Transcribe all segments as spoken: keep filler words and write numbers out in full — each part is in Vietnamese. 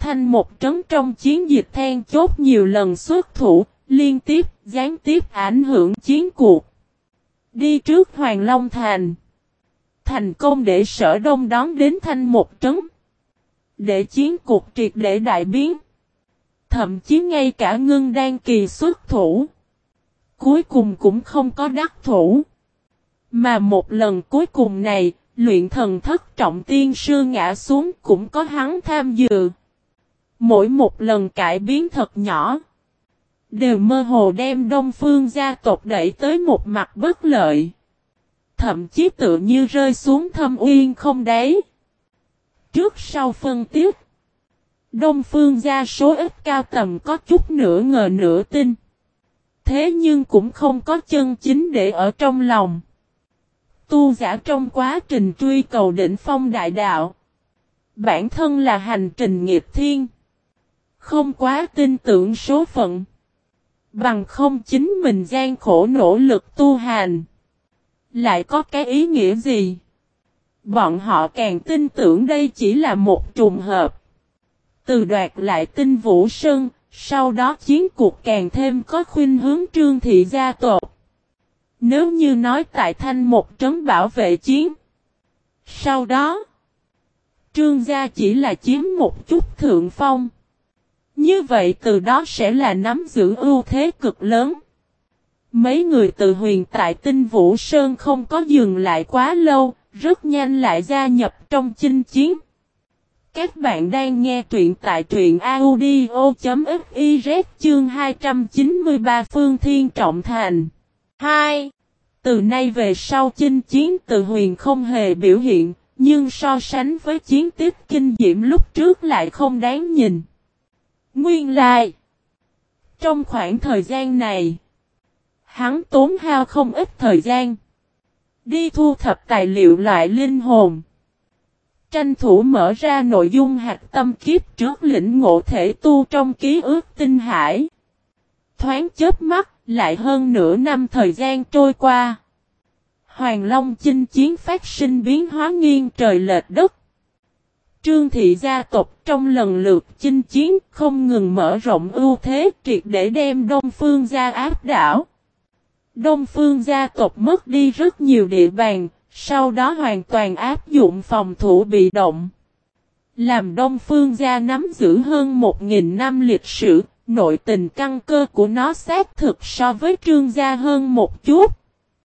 Thanh một trấn trong chiến dịch then chốt nhiều lần xuất thủ, liên tiếp, gián tiếp ảnh hưởng chiến cuộc. Đi trước Hoàng Long Thành. Thành công để Sở Đông đón đến Thanh một trấn. Để chiến cuộc triệt để đại biến. Thậm chí ngay cả Ngưng Đan Kỳ xuất thủ. Cuối cùng cũng không có đắc thủ. Mà một lần cuối cùng này, luyện thần thất trọng tiên sư ngã xuống cũng có hắn tham dự. Mỗi một lần cải biến thật nhỏ, đều mơ hồ đem Đông Phương gia tộc đẩy tới một mặt bất lợi. Thậm chí tự như rơi xuống thâm uyên không đáy. Trước sau phân tiếp, Đông Phương gia số ít cao tầm có chút nửa ngờ nửa tin. Thế nhưng cũng không có chân chính để ở trong lòng. Tu giả trong quá trình truy cầu đỉnh phong đại đạo. Bản thân là hành trình nghiệp thiên. Không quá tin tưởng số phận. Bằng không chính mình gian khổ nỗ lực tu hành. Lại có cái ý nghĩa gì? Bọn họ càng tin tưởng đây chỉ là một trùng hợp. Từ đoạt lại tinh Vũ Sơn, sau đó chiến cuộc càng thêm có khuynh hướng Trương thị gia tộc. Nếu như nói tại Thanh một trấn bảo vệ chiến. Sau đó, Trương gia chỉ là chiếm một chút thượng phong. Như vậy từ đó sẽ là nắm giữ ưu thế cực lớn. Mấy người từ Huyền tại Tinh Vũ Sơn không có dừng lại quá lâu, rất nhanh lại gia nhập trong chinh chiến. Các bạn đang nghe truyện tại truyện audio.fiz chương hai trăm chín mươi ba Phương Thiên Trọng Thành. hai. Từ nay về sau chinh chiến từ Huyền không hề biểu hiện, nhưng so sánh với chiến tích kinh diễm lúc trước lại không đáng nhìn. Nguyên lai, trong khoảng thời gian này, hắn tốn hao không ít thời gian. Đi thu thập tài liệu loại linh hồn. Tranh thủ mở ra nội dung hạt tâm kiếp trước lĩnh ngộ thể tu trong ký ức tinh hải. Thoáng chớp mắt, lại hơn nửa năm thời gian trôi qua. Hoàng Long chinh chiến phát sinh biến hóa nghiêng trời lệch đất. Trương thị gia tộc trong lần lượt chinh chiến không ngừng mở rộng ưu thế triệt để đem Đông Phương gia áp đảo. Đông Phương gia tộc mất đi rất nhiều địa bàn, sau đó hoàn toàn áp dụng phòng thủ bị động. Làm Đông Phương gia nắm giữ hơn một nghìn năm lịch sử, nội tình căn cơ của nó xác thực so với Trương gia hơn một chút.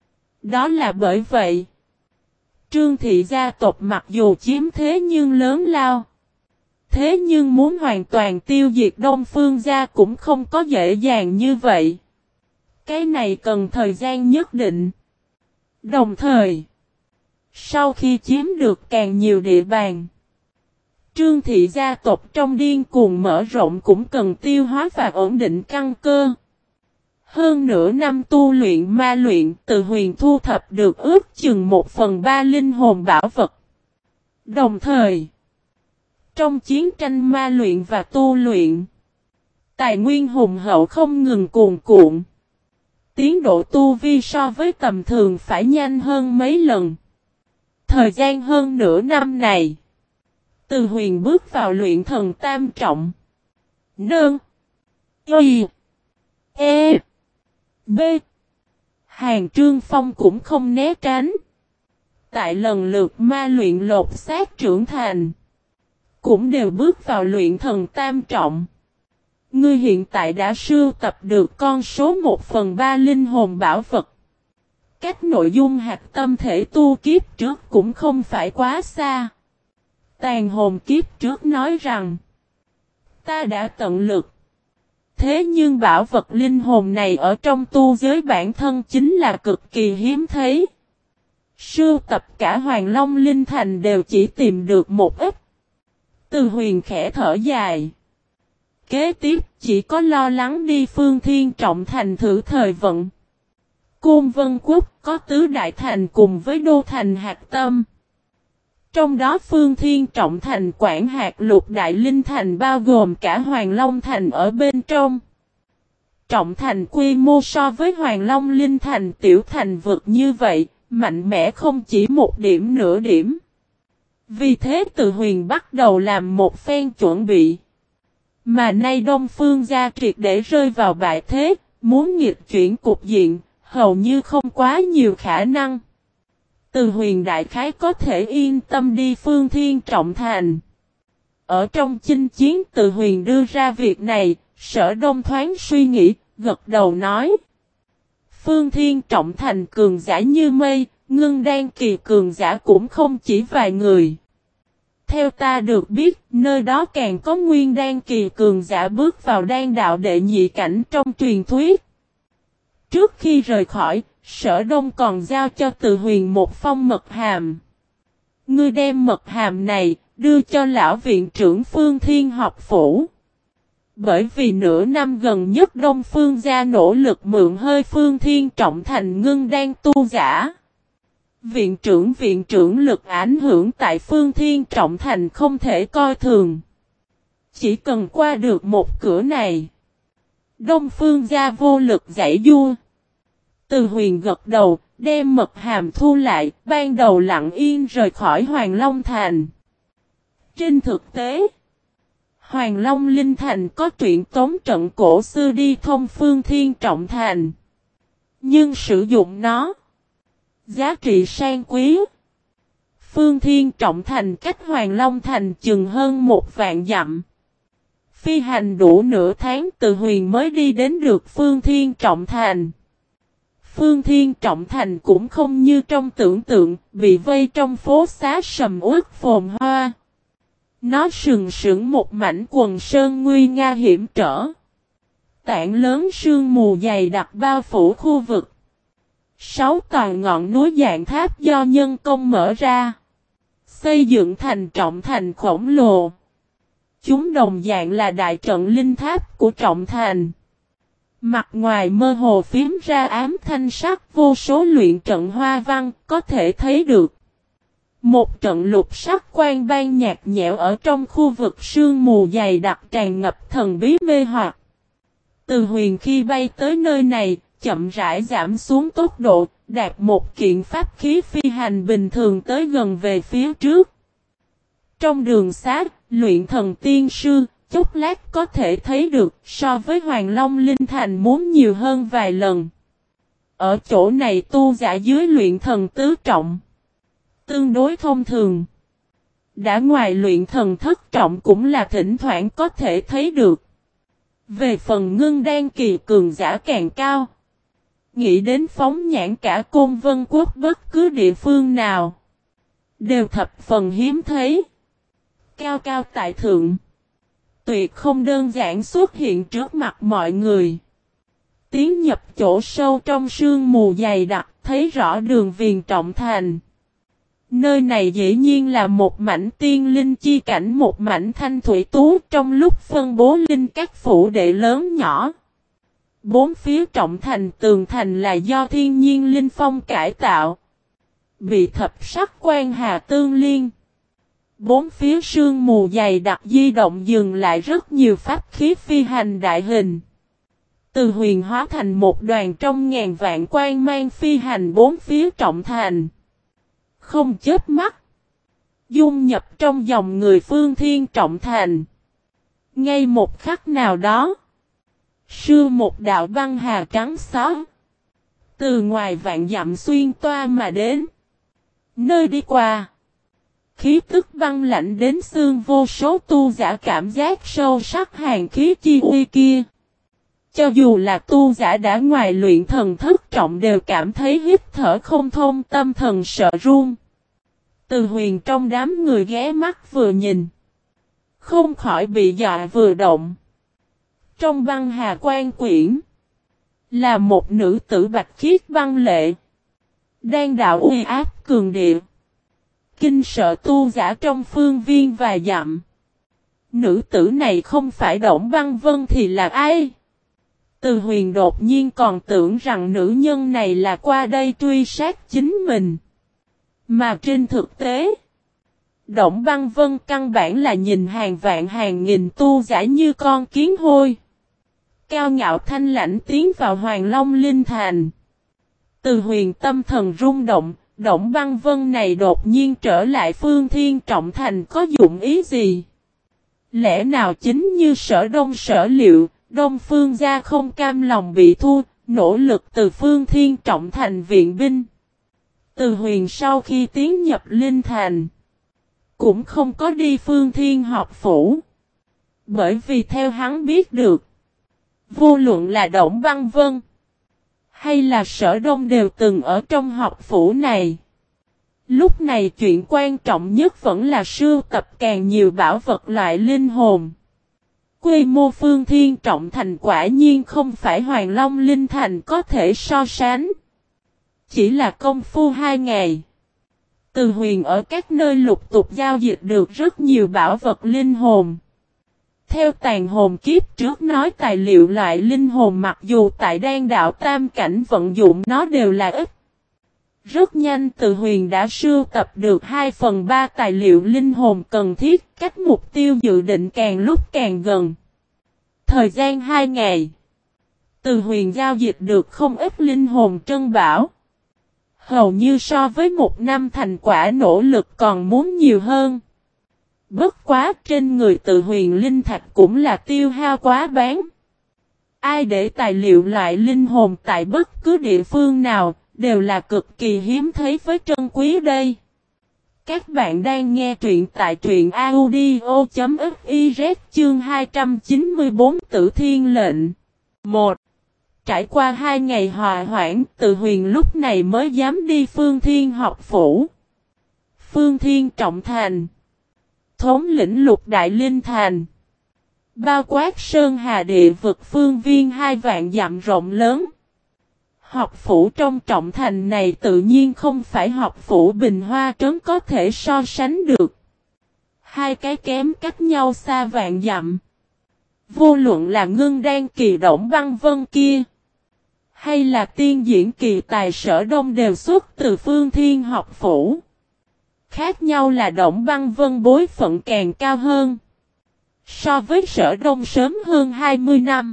Đó là bởi vậy, Trương thị gia tộc mặc dù chiếm thế nhưng lớn lao. Thế nhưng muốn hoàn toàn tiêu diệt Đông Phương gia cũng không có dễ dàng như vậy. Cái này cần thời gian nhất định. Đồng thời, sau khi chiếm được càng nhiều địa bàn, Trương thị gia tộc trong điên cuồng mở rộng cũng cần tiêu hóa và ổn định căn cơ. Hơn nửa năm tu luyện ma luyện, Từ Huyền thu thập được ước chừng một phần ba linh hồn bảo vật. Đồng thời, trong chiến tranh ma luyện và tu luyện, tài nguyên hùng hậu không ngừng cuồn cuộn. Tiến độ tu vi so với tầm thường phải nhanh hơn mấy lần. Thời gian hơn nửa năm này, Từ Huyền bước vào luyện thần tam trọng. Nương. Y. E. B. Hàng Trương Phong cũng không né tránh. Tại lần lượt ma luyện lột xác trưởng thành, cũng đều bước vào luyện thần tam trọng. Ngươi hiện tại đã sưu tập được con số một phần ba linh hồn bảo vật. Cách nội dung hạt tâm thể tu kiếp trước cũng không phải quá xa. Tàn hồn kiếp trước nói rằng, ta đã tận lực. Thế nhưng bảo vật linh hồn này ở trong tu giới bản thân chính là cực kỳ hiếm thấy. Sưu tập cả Hoàng Long Linh Thành đều chỉ tìm được một ít. Từ Huyền khẽ thở dài. Kế tiếp chỉ có lo lắng đi Phương Thiên Trọng Thành thử thời vận. Côn Vân Quốc có tứ đại thành cùng với đô thành hạt tâm. Trong đó Phương Thiên Trọng Thành quản hạt lục đại linh thành bao gồm cả Hoàng Long Thành ở bên trong. Trọng Thành quy mô so với Hoàng Long Linh Thành tiểu thành vực như vậy, mạnh mẽ không chỉ một điểm nửa điểm. Vì thế Từ Huyền bắt đầu làm một phen chuẩn bị. Mà nay Đông Phương gia triệt để rơi vào bại thế, muốn nghịch chuyển cục diện, hầu như không quá nhiều khả năng. Từ Huyền đại khái có thể yên tâm đi Phương Thiên Trọng Thành. Ở trong chinh chiến Từ Huyền đưa ra việc này, Sở Đông thoáng suy nghĩ, gật đầu nói. Phương Thiên Trọng Thành cường giả như mây, Ngưng Đan kỳ cường giả cũng không chỉ vài người. Theo ta được biết, nơi đó càng có Nguyên Đan kỳ cường giả bước vào đan đạo đệ nhị cảnh trong truyền thuyết. Trước khi rời khỏi, Sở Đông còn giao cho Từ Huyền một phong mật hàm. Ngươi đem mật hàm này, đưa cho lão viện trưởng Phương Thiên học phủ. Bởi vì nửa năm gần nhất Đông Phương gia nỗ lực mượn hơi Phương Thiên Trọng Thành ngưng đan tu giả. Viện trưởng viện trưởng lực ảnh hưởng tại Phương Thiên Trọng Thành không thể coi thường. Chỉ cần qua được một cửa này, Đông Phương gia vô lực giải vua. Từ Huyền gật đầu, đem mật hàm thu lại, ban đầu lặng yên rời khỏi Hoàng Long Thành. Trên thực tế, Hoàng Long Linh Thành có truyện tống trận cổ xưa đi thông Phương Thiên Trọng Thành. Nhưng sử dụng nó, giá trị sang quý. Phương Thiên Trọng Thành cách Hoàng Long Thành chừng hơn một vạn dặm. Phi hành đủ nửa tháng Từ Huyền mới đi đến được Phương Thiên Trọng Thành. Phương Thiên Trọng Thành cũng không như trong tưởng tượng, bị vây trong phố xá sầm uất phồn hoa. Nó sừng sững một mảnh quần sơn nguy nga hiểm trở. Tảng lớn sương mù dày đặc bao phủ khu vực. Sáu tòa ngọn núi dạng tháp do nhân công mở ra, xây dựng thành trọng thành khổng lồ. Chúng đồng dạng là đại trận linh tháp của trọng thành. Mặt ngoài mơ hồ phím ra ám thanh sắc vô số luyện trận hoa văn có thể thấy được. Một trận lục sắc quan ban nhạt nhẽo ở trong khu vực sương mù dày đặc tràn ngập thần bí mê hoặc. Từ Huyền khi bay tới nơi này, chậm rãi giảm xuống tốc độ, đạt một kiện pháp khí phi hành bình thường tới gần về phía trước. Trong đường xá, luyện thần tiên sư, chốc lát có thể thấy được so với Hoàng Long Linh Thành muốn nhiều hơn vài lần. Ở chỗ này tu giả dưới luyện thần tứ trọng, tương đối thông thường. Đã ngoài luyện thần thất trọng cũng là thỉnh thoảng có thể thấy được. Về phần ngưng đan kỳ cường giả càng cao. Nghĩ đến phóng nhãn cả Côn Vân Quốc bất cứ địa phương nào, đều thập phần hiếm thấy. Cao cao tại thượng, tuyệt không đơn giản xuất hiện trước mặt mọi người. Tiến nhập chỗ sâu trong sương mù dày đặc, thấy rõ đường viền trọng thành. Nơi này dĩ nhiên là một mảnh tiên linh chi cảnh, một mảnh thanh thủy tú trong lúc phân bố linh các phủ đệ lớn nhỏ. Bốn phía trọng thành tường thành là do thiên nhiên linh phong cải tạo, bị thập sắc quan hà tương liên. Bốn phía sương mù dày đặc di động dừng lại rất nhiều pháp khí phi hành đại hình. Từ Huyền hóa thành một đoàn trong ngàn vạn quan mang phi hành bốn phía trọng thành. Không chớp mắt, dung nhập trong dòng người Phương Thiên Trọng Thành. Ngay một khắc nào đó, sưa một đạo băng hà trắng xóa, từ ngoài vạn dặm xuyên toa mà đến. Nơi đi qua, khí tức băng lạnh đến xương, vô số tu giả cảm giác sâu sắc hàn khí chi uy kia. Cho dù là tu giả đã ngoài luyện thần thất trọng đều cảm thấy hít thở không thông, tâm thần sợ run. Từ Huyền trong đám người ghé mắt vừa nhìn, không khỏi bị dọa vừa động. Trong băng hà quan quyển, là một nữ tử bạch khiết băng lệ, đang đạo uy áp cường địa, kinh sợ tu giả trong phương viên vài dặm. Nữ tử này không phải Đổng Băng Vân thì là ai? Từ Huyền đột nhiên còn tưởng rằng nữ nhân này là qua đây truy sát chính mình. Mà trên thực tế, Đổng Băng Vân căn bản là nhìn hàng vạn hàng nghìn tu giả như con kiến hôi. Cao ngạo thanh lãnh tiến vào Hoàng Long Linh Thành. Từ Huyền tâm thần rung động, Đổng Băng Vân này đột nhiên trở lại Phương Thiên Trọng Thành có dụng ý gì? Lẽ nào chính như Sở Đông sở liệu, Đông Phương gia không cam lòng bị thua, nỗ lực từ Phương Thiên Trọng thành viện binh. Từ Huyền sau khi tiến nhập Linh Thành, cũng không có đi Phương Thiên học phủ. Bởi vì theo hắn biết được, vô luận là Đổng Băng Vân hay là Sở Đông đều từng ở trong học phủ này. Lúc này chuyện quan trọng nhất vẫn là sưu tập càng nhiều bảo vật loại linh hồn. Quy mô Phương Thiên Trọng thành quả nhiên không phải Hoàng Long Linh Thành có thể so sánh. Chỉ là công phu hai ngày. Từ Huyền ở các nơi lục tục giao dịch được rất nhiều bảo vật linh hồn. Theo tàn hồn kiếp trước nói tài liệu loại linh hồn mặc dù tại đan đạo tam cảnh vận dụng nó đều là ít. Rất nhanh Từ Huyền đã sưu tập được hai phần ba tài liệu linh hồn cần thiết, cách mục tiêu dự định càng lúc càng gần. Thời gian hai ngày, Từ Huyền giao dịch được không ít linh hồn trân bảo. Hầu như so với một năm thành quả nỗ lực còn muốn nhiều hơn. Bất quá trên người Từ Huyền linh thạch cũng là tiêu hao quá bán. Ai để tài liệu loại linh hồn tại bất cứ địa phương nào, đều là cực kỳ hiếm thấy với trân quý đây. Các bạn đang nghe truyện tại truyện audio.fiz chương hai trăm chín mươi tư Tử Thiên lệnh. một. Trải qua hai ngày hòa hoãn, Từ Huyền lúc này mới dám đi Phương Thiên học phủ. Phương Thiên Trọng thành, thống lĩnh lục đại linh thành, bao quát sơn hà địa vực phương viên hai vạn dặm rộng lớn. Học phủ trong trọng thành này tự nhiên không phải học phủ Bình Hoa Trấn có thể so sánh được. Hai cái kém cách nhau xa vạn dặm. Vô luận là ngưng đan kỳ Đổng Băng Vân kia, hay là tiên diễn kỳ tài Sở Đông đều xuất từ Phương Thiên học phủ. Khác nhau là Đổng Băng Vân bối phận càng cao hơn. So với Sở Đông sớm hơn hai mươi năm.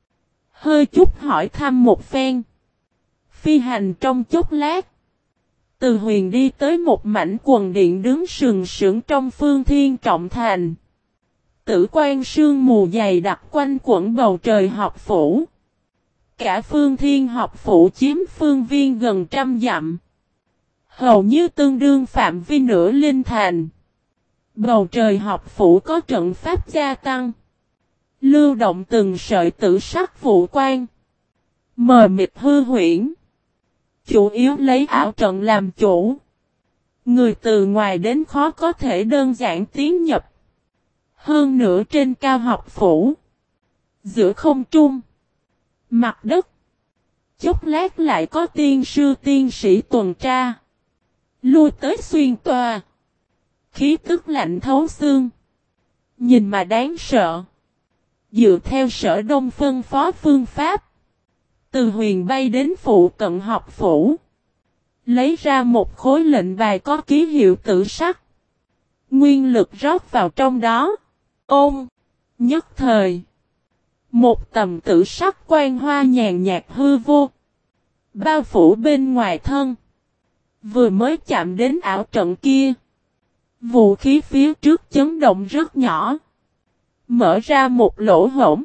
Hơi chút hỏi thăm một phen. Phi hành trong chốc lát, Từ Huyền đi tới một mảnh quần điện đứng sừng sững trong Phương Thiên Trọng thành. Tử quan sương mù dày đặc quanh quẩn bầu trời học phủ. Cả Phương Thiên học phủ chiếm phương viên gần trăm dặm. Hầu như tương đương phạm vi nửa linh thành. Bầu trời học phủ có trận pháp gia tăng. Lưu động từng sợi tử sắc vụ quan. Mờ mịt hư huyễn. Chủ yếu lấy ảo trận làm chủ. Người từ ngoài đến khó có thể đơn giản tiến nhập. Hơn nữa trên cao học phủ. Giữa không trung. Mặt đất. Chốc lát lại có tiên sư tiên sĩ tuần tra. Lui tới xuyên toa. Khí tức lạnh thấu xương. Nhìn mà đáng sợ. Dựa theo Sở Đông phân phó phương pháp. Từ Huyền bay đến phụ cận học phủ. Lấy ra một khối lệnh bài có ký hiệu tử sắc. Nguyên lực rót vào trong đó. Ôm. Nhất thời. Một tầm tử sắc quang hoa nhàn nhạt hư vô. Bao phủ bên ngoài thân. Vừa mới chạm đến ảo trận kia. Vũ khí phía trước chấn động rất nhỏ. Mở ra một lỗ hổng.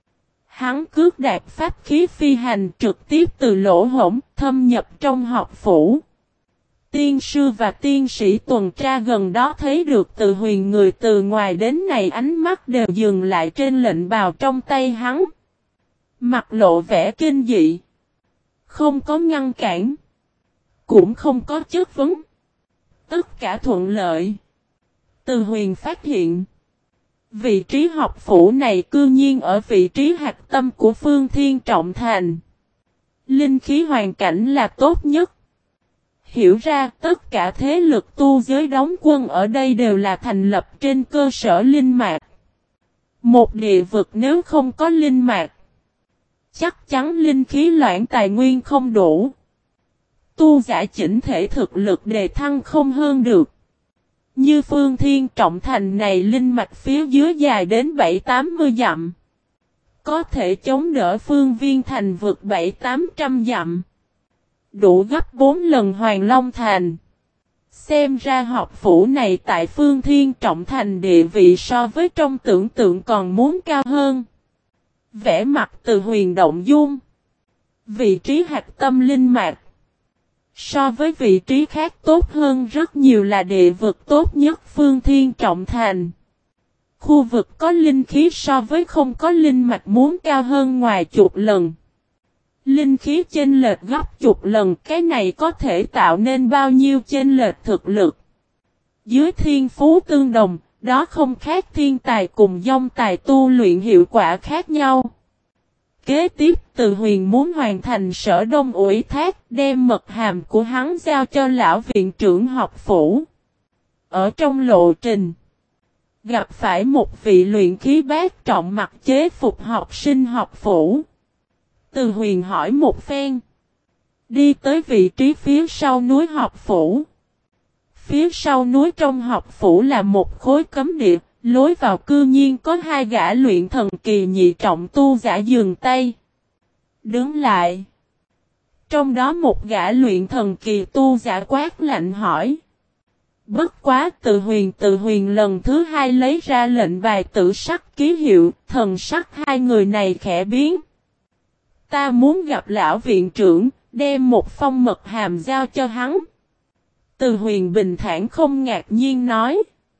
Hắn cước đạp pháp khí phi hành trực tiếp từ lỗ hổng thâm nhập trong học phủ. Tiên sư và tiên sĩ tuần tra gần đó thấy được Từ Huyền người từ ngoài đến này, ánh mắt đều dừng lại trên lệnh bào trong tay hắn. Mặt lộ vẻ kinh dị. Không có ngăn cản. Cũng không có chất vấn. Tất cả thuận lợi. Từ Huyền phát hiện. Vị trí học phủ này cư nhiên ở vị trí hạch tâm của Phương Thiên Trọng thành. Linh khí hoàn cảnh là tốt nhất. Hiểu ra tất cả thế lực tu giới đóng quân ở đây đều là thành lập trên cơ sở linh mạch. Một địa vực nếu không có linh mạch, chắc chắn linh khí loãng tài nguyên không đủ. Tu giả chỉnh thể thực lực đề thăng không hơn được. Như Phương Thiên Trọng thành này linh mạch phía dưới dài đến bảy tám mươi dặm. Có thể chống đỡ phương viên thành vực bảy tám trăm dặm. Đủ gấp bốn lần Hoàng Long thành. Xem ra học phủ này tại Phương Thiên Trọng Thành địa vị so với trong tưởng tượng còn muốn cao hơn. Vẽ mặt Từ Huyền động dung. Vị trí hạt tâm linh mạch. So với vị trí khác tốt hơn rất nhiều là địa vực tốt nhất Phương Thiên Trọng Thành. Khu vực có linh khí so với không có linh mạch muốn cao hơn ngoài chục lần. Linh khí chênh lệch gấp chục lần, cái này có thể tạo nên bao nhiêu chênh lệch thực lực. Dưới thiên phú tương đồng, đó không khác thiên tài cùng dông tài tu luyện hiệu quả khác nhau. Kế tiếp Từ Huyền muốn hoàn thành Sở Đông ủy thác, đem mật hàm của hắn giao cho lão viện trưởng học phủ. Ở trong lộ trình, gặp phải một vị luyện khí bát trọng mặc chế phục học sinh học phủ. Từ Huyền hỏi một phen. Đi tới vị trí phía sau núi học phủ. Phía sau núi trong học phủ là một khối cấm địa, lối vào cư nhiên có hai gã luyện thần kỳ nhị trọng tu giả dừng tay. Đứng lại. Trong đó một gã luyện thần kỳ tu giả quát lạnh hỏi. Bất quá Từ Huyền Từ Huyền lần thứ hai lấy ra lệnh bài tử sắc ký hiệu, thần sắc hai người này khẽ biến. Ta muốn gặp lão viện trưởng, đem một phong mật hàm giao cho hắn. Từ Huyền bình thản không ngạc nhiên nói.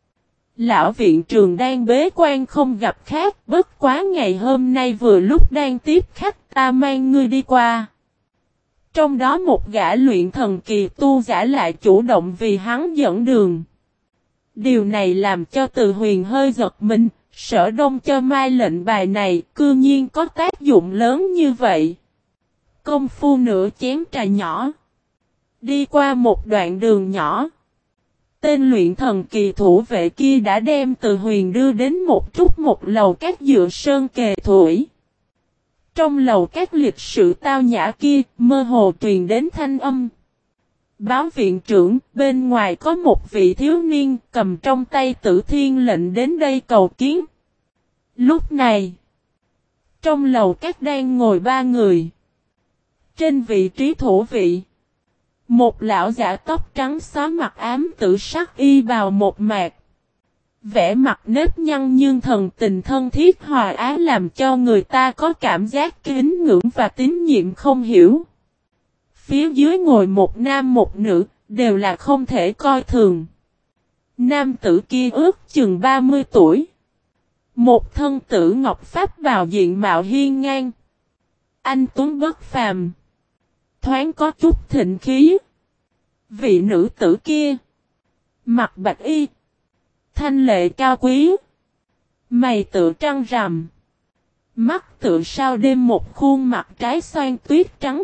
Lão viện trưởng đang bế quan không gặp khác, bất quá ngày hôm nay vừa lúc đang tiếp khách, ta mang ngươi đi qua. Trong đó một gã luyện thần kỳ tu giả lại chủ động vì hắn dẫn đường. Điều này làm cho Từ Huyền hơi giật mình, Sở Đông cho mai lệnh bài này cư nhiên có tác dụng lớn như vậy. Công phu nửa chén trà nhỏ. Đi qua một đoạn đường nhỏ. Tên luyện thần kỳ thủ vệ kia đã đem Từ Huyền đưa đến một chút một lầu các dựa sơn kề thủy. Trong lầu các lịch sự tao nhã kia, mơ hồ truyền đến thanh âm. Báo viện trưởng, bên ngoài có một vị thiếu niên cầm trong tay Tử Thiên lệnh đến đây cầu kiến. Lúc này, trong lầu các đang ngồi ba người. Trên vị trí thủ vị, một lão giả tóc trắng xóa mặt ám tử sắc y bào một mạc. Vẻ mặt nếp nhăn nhưng thần tình thân thiết hòa ái làm cho người ta có cảm giác kính ngưỡng và tín nhiệm không hiểu. Phía dưới ngồi một nam một nữ, đều là không thể coi thường. Nam tử kia ước chừng ba mươi tuổi. Một thân tử ngọc pháp bào diện mạo hiên ngang. Anh tuấn bất phàm. Thoáng có chút thịnh khí. Vị nữ tử kia. Mặt bạch y. Thanh lệ cao quý. Mày tự trăng rằm. Mắt tự sao đêm một khuôn mặt trái xoan tuyết trắng.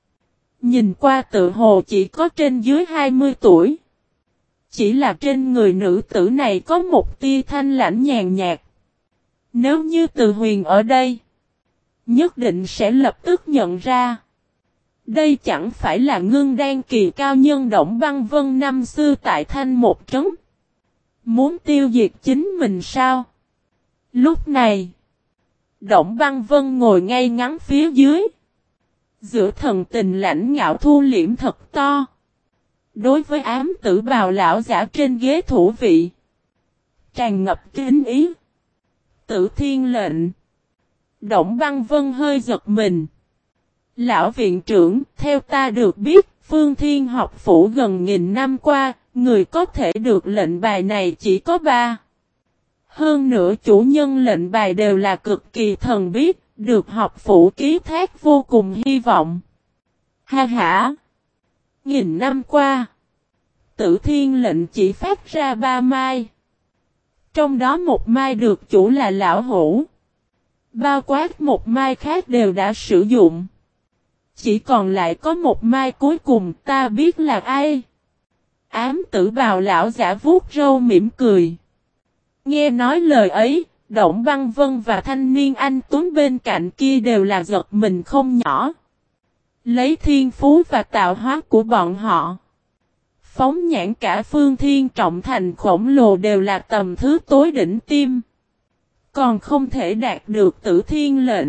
Nhìn qua tự hồ chỉ có trên dưới hai mươi tuổi. Chỉ là trên người nữ tử này có một tia thanh lãnh nhàn nhạt. Nếu như Từ Huyền ở đây, nhất định sẽ lập tức nhận ra. Đây chẳng phải là Ngưng Đan kỳ cao nhân Đổng Băng Vân năm xưa tại Thanh một trấn. Muốn tiêu diệt chính mình sao? Lúc này, Đổng Băng Vân ngồi ngay ngắn phía dưới. Giữa thần tình lãnh ngạo thu liễm thật to. Đối với ám tử bào lão giả trên ghế thủ vị, tràn ngập kính ý. Tử Thiên lệnh. Đổng Băng Vân hơi giật mình. Lão viện trưởng, theo ta được biết, Phương Thiên học phủ gần nghìn năm qua, người có thể được lệnh bài này chỉ có ba. Hơn nữa chủ nhân lệnh bài đều là cực kỳ thần bí, được học phủ ký thác vô cùng hy vọng. Ha ha! Nghìn năm qua, Tử Thiên lệnh chỉ phát ra ba mai. Trong đó một mai được chủ là lão hủ. Bao quát một mai khác đều đã sử dụng. Chỉ còn lại có một mai cuối cùng, ta biết là ai. Ám tử bào lão giả vuốt râu mỉm cười. Nghe nói lời ấy, Đổng Băng Vân và thanh niên anh tuấn bên cạnh kia đều là giật mình không nhỏ. Lấy thiên phú và tạo hóa của bọn họ, phóng nhãn cả Phương Thiên Trọng Thành khổng lồ đều là tầm thứ tối đỉnh tim. Còn không thể đạt được Tử Thiên lệnh.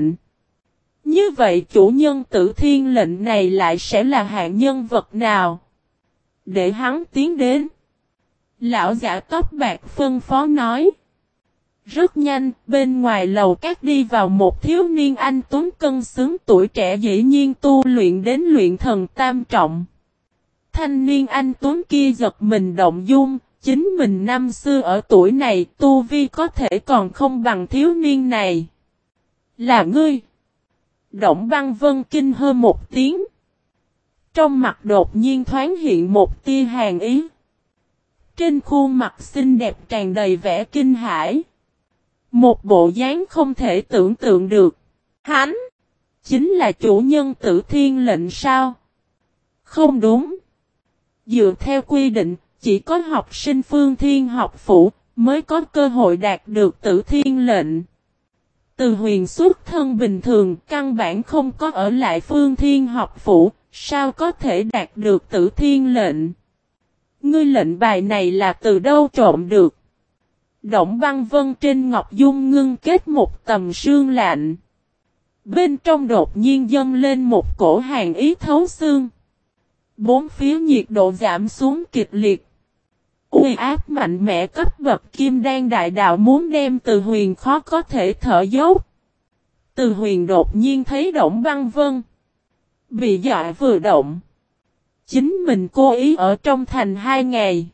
Như vậy chủ nhân Tử Thiên lệnh này lại sẽ là hạng nhân vật nào? Để hắn tiến đến. Lão giả tóc bạc phân phó nói. Rất nhanh, bên ngoài lầu các đi vào một thiếu niên anh tuấn cân xứng tuổi trẻ dĩ nhiên tu luyện đến luyện thần tam trọng. Thanh niên anh tuấn kia giật mình động dung, chính mình năm xưa ở tuổi này tu vi có thể còn không bằng thiếu niên này. Là ngươi. Động Băng Vân kinh hơ một tiếng. Trong mặt đột nhiên thoáng hiện một tia hàn ý. Trên khuôn mặt xinh đẹp tràn đầy vẻ kinh hãi. Một bộ dáng không thể tưởng tượng được. Hắn chính là chủ nhân Tử Thiên lệnh sao? Không đúng. Dựa theo quy định, chỉ có học sinh Phương Thiên học phủ mới có cơ hội đạt được Tử Thiên lệnh. Từ Huyền xuất thân bình thường, căn bản không có ở lại Phương Thiên học phủ, sao có thể đạt được Tử Thiên lệnh? Ngươi lệnh bài này là từ đâu trộm được? Động Băng Vân trên ngọc dung ngưng kết một tầm sương lạnh. Bên trong đột nhiên dâng lên một cổ hàn ý thấu xương. Bốn phía nhiệt độ giảm xuống kịch liệt. Uy áp mạnh mẽ cấp bậc kim đan đại đạo muốn đem Từ Huyền khó có thể thở dốc. Từ Huyền đột nhiên thấy Động Băng Vân bị dọa vừa động. Chính mình cố ý ở trong thành hai ngày.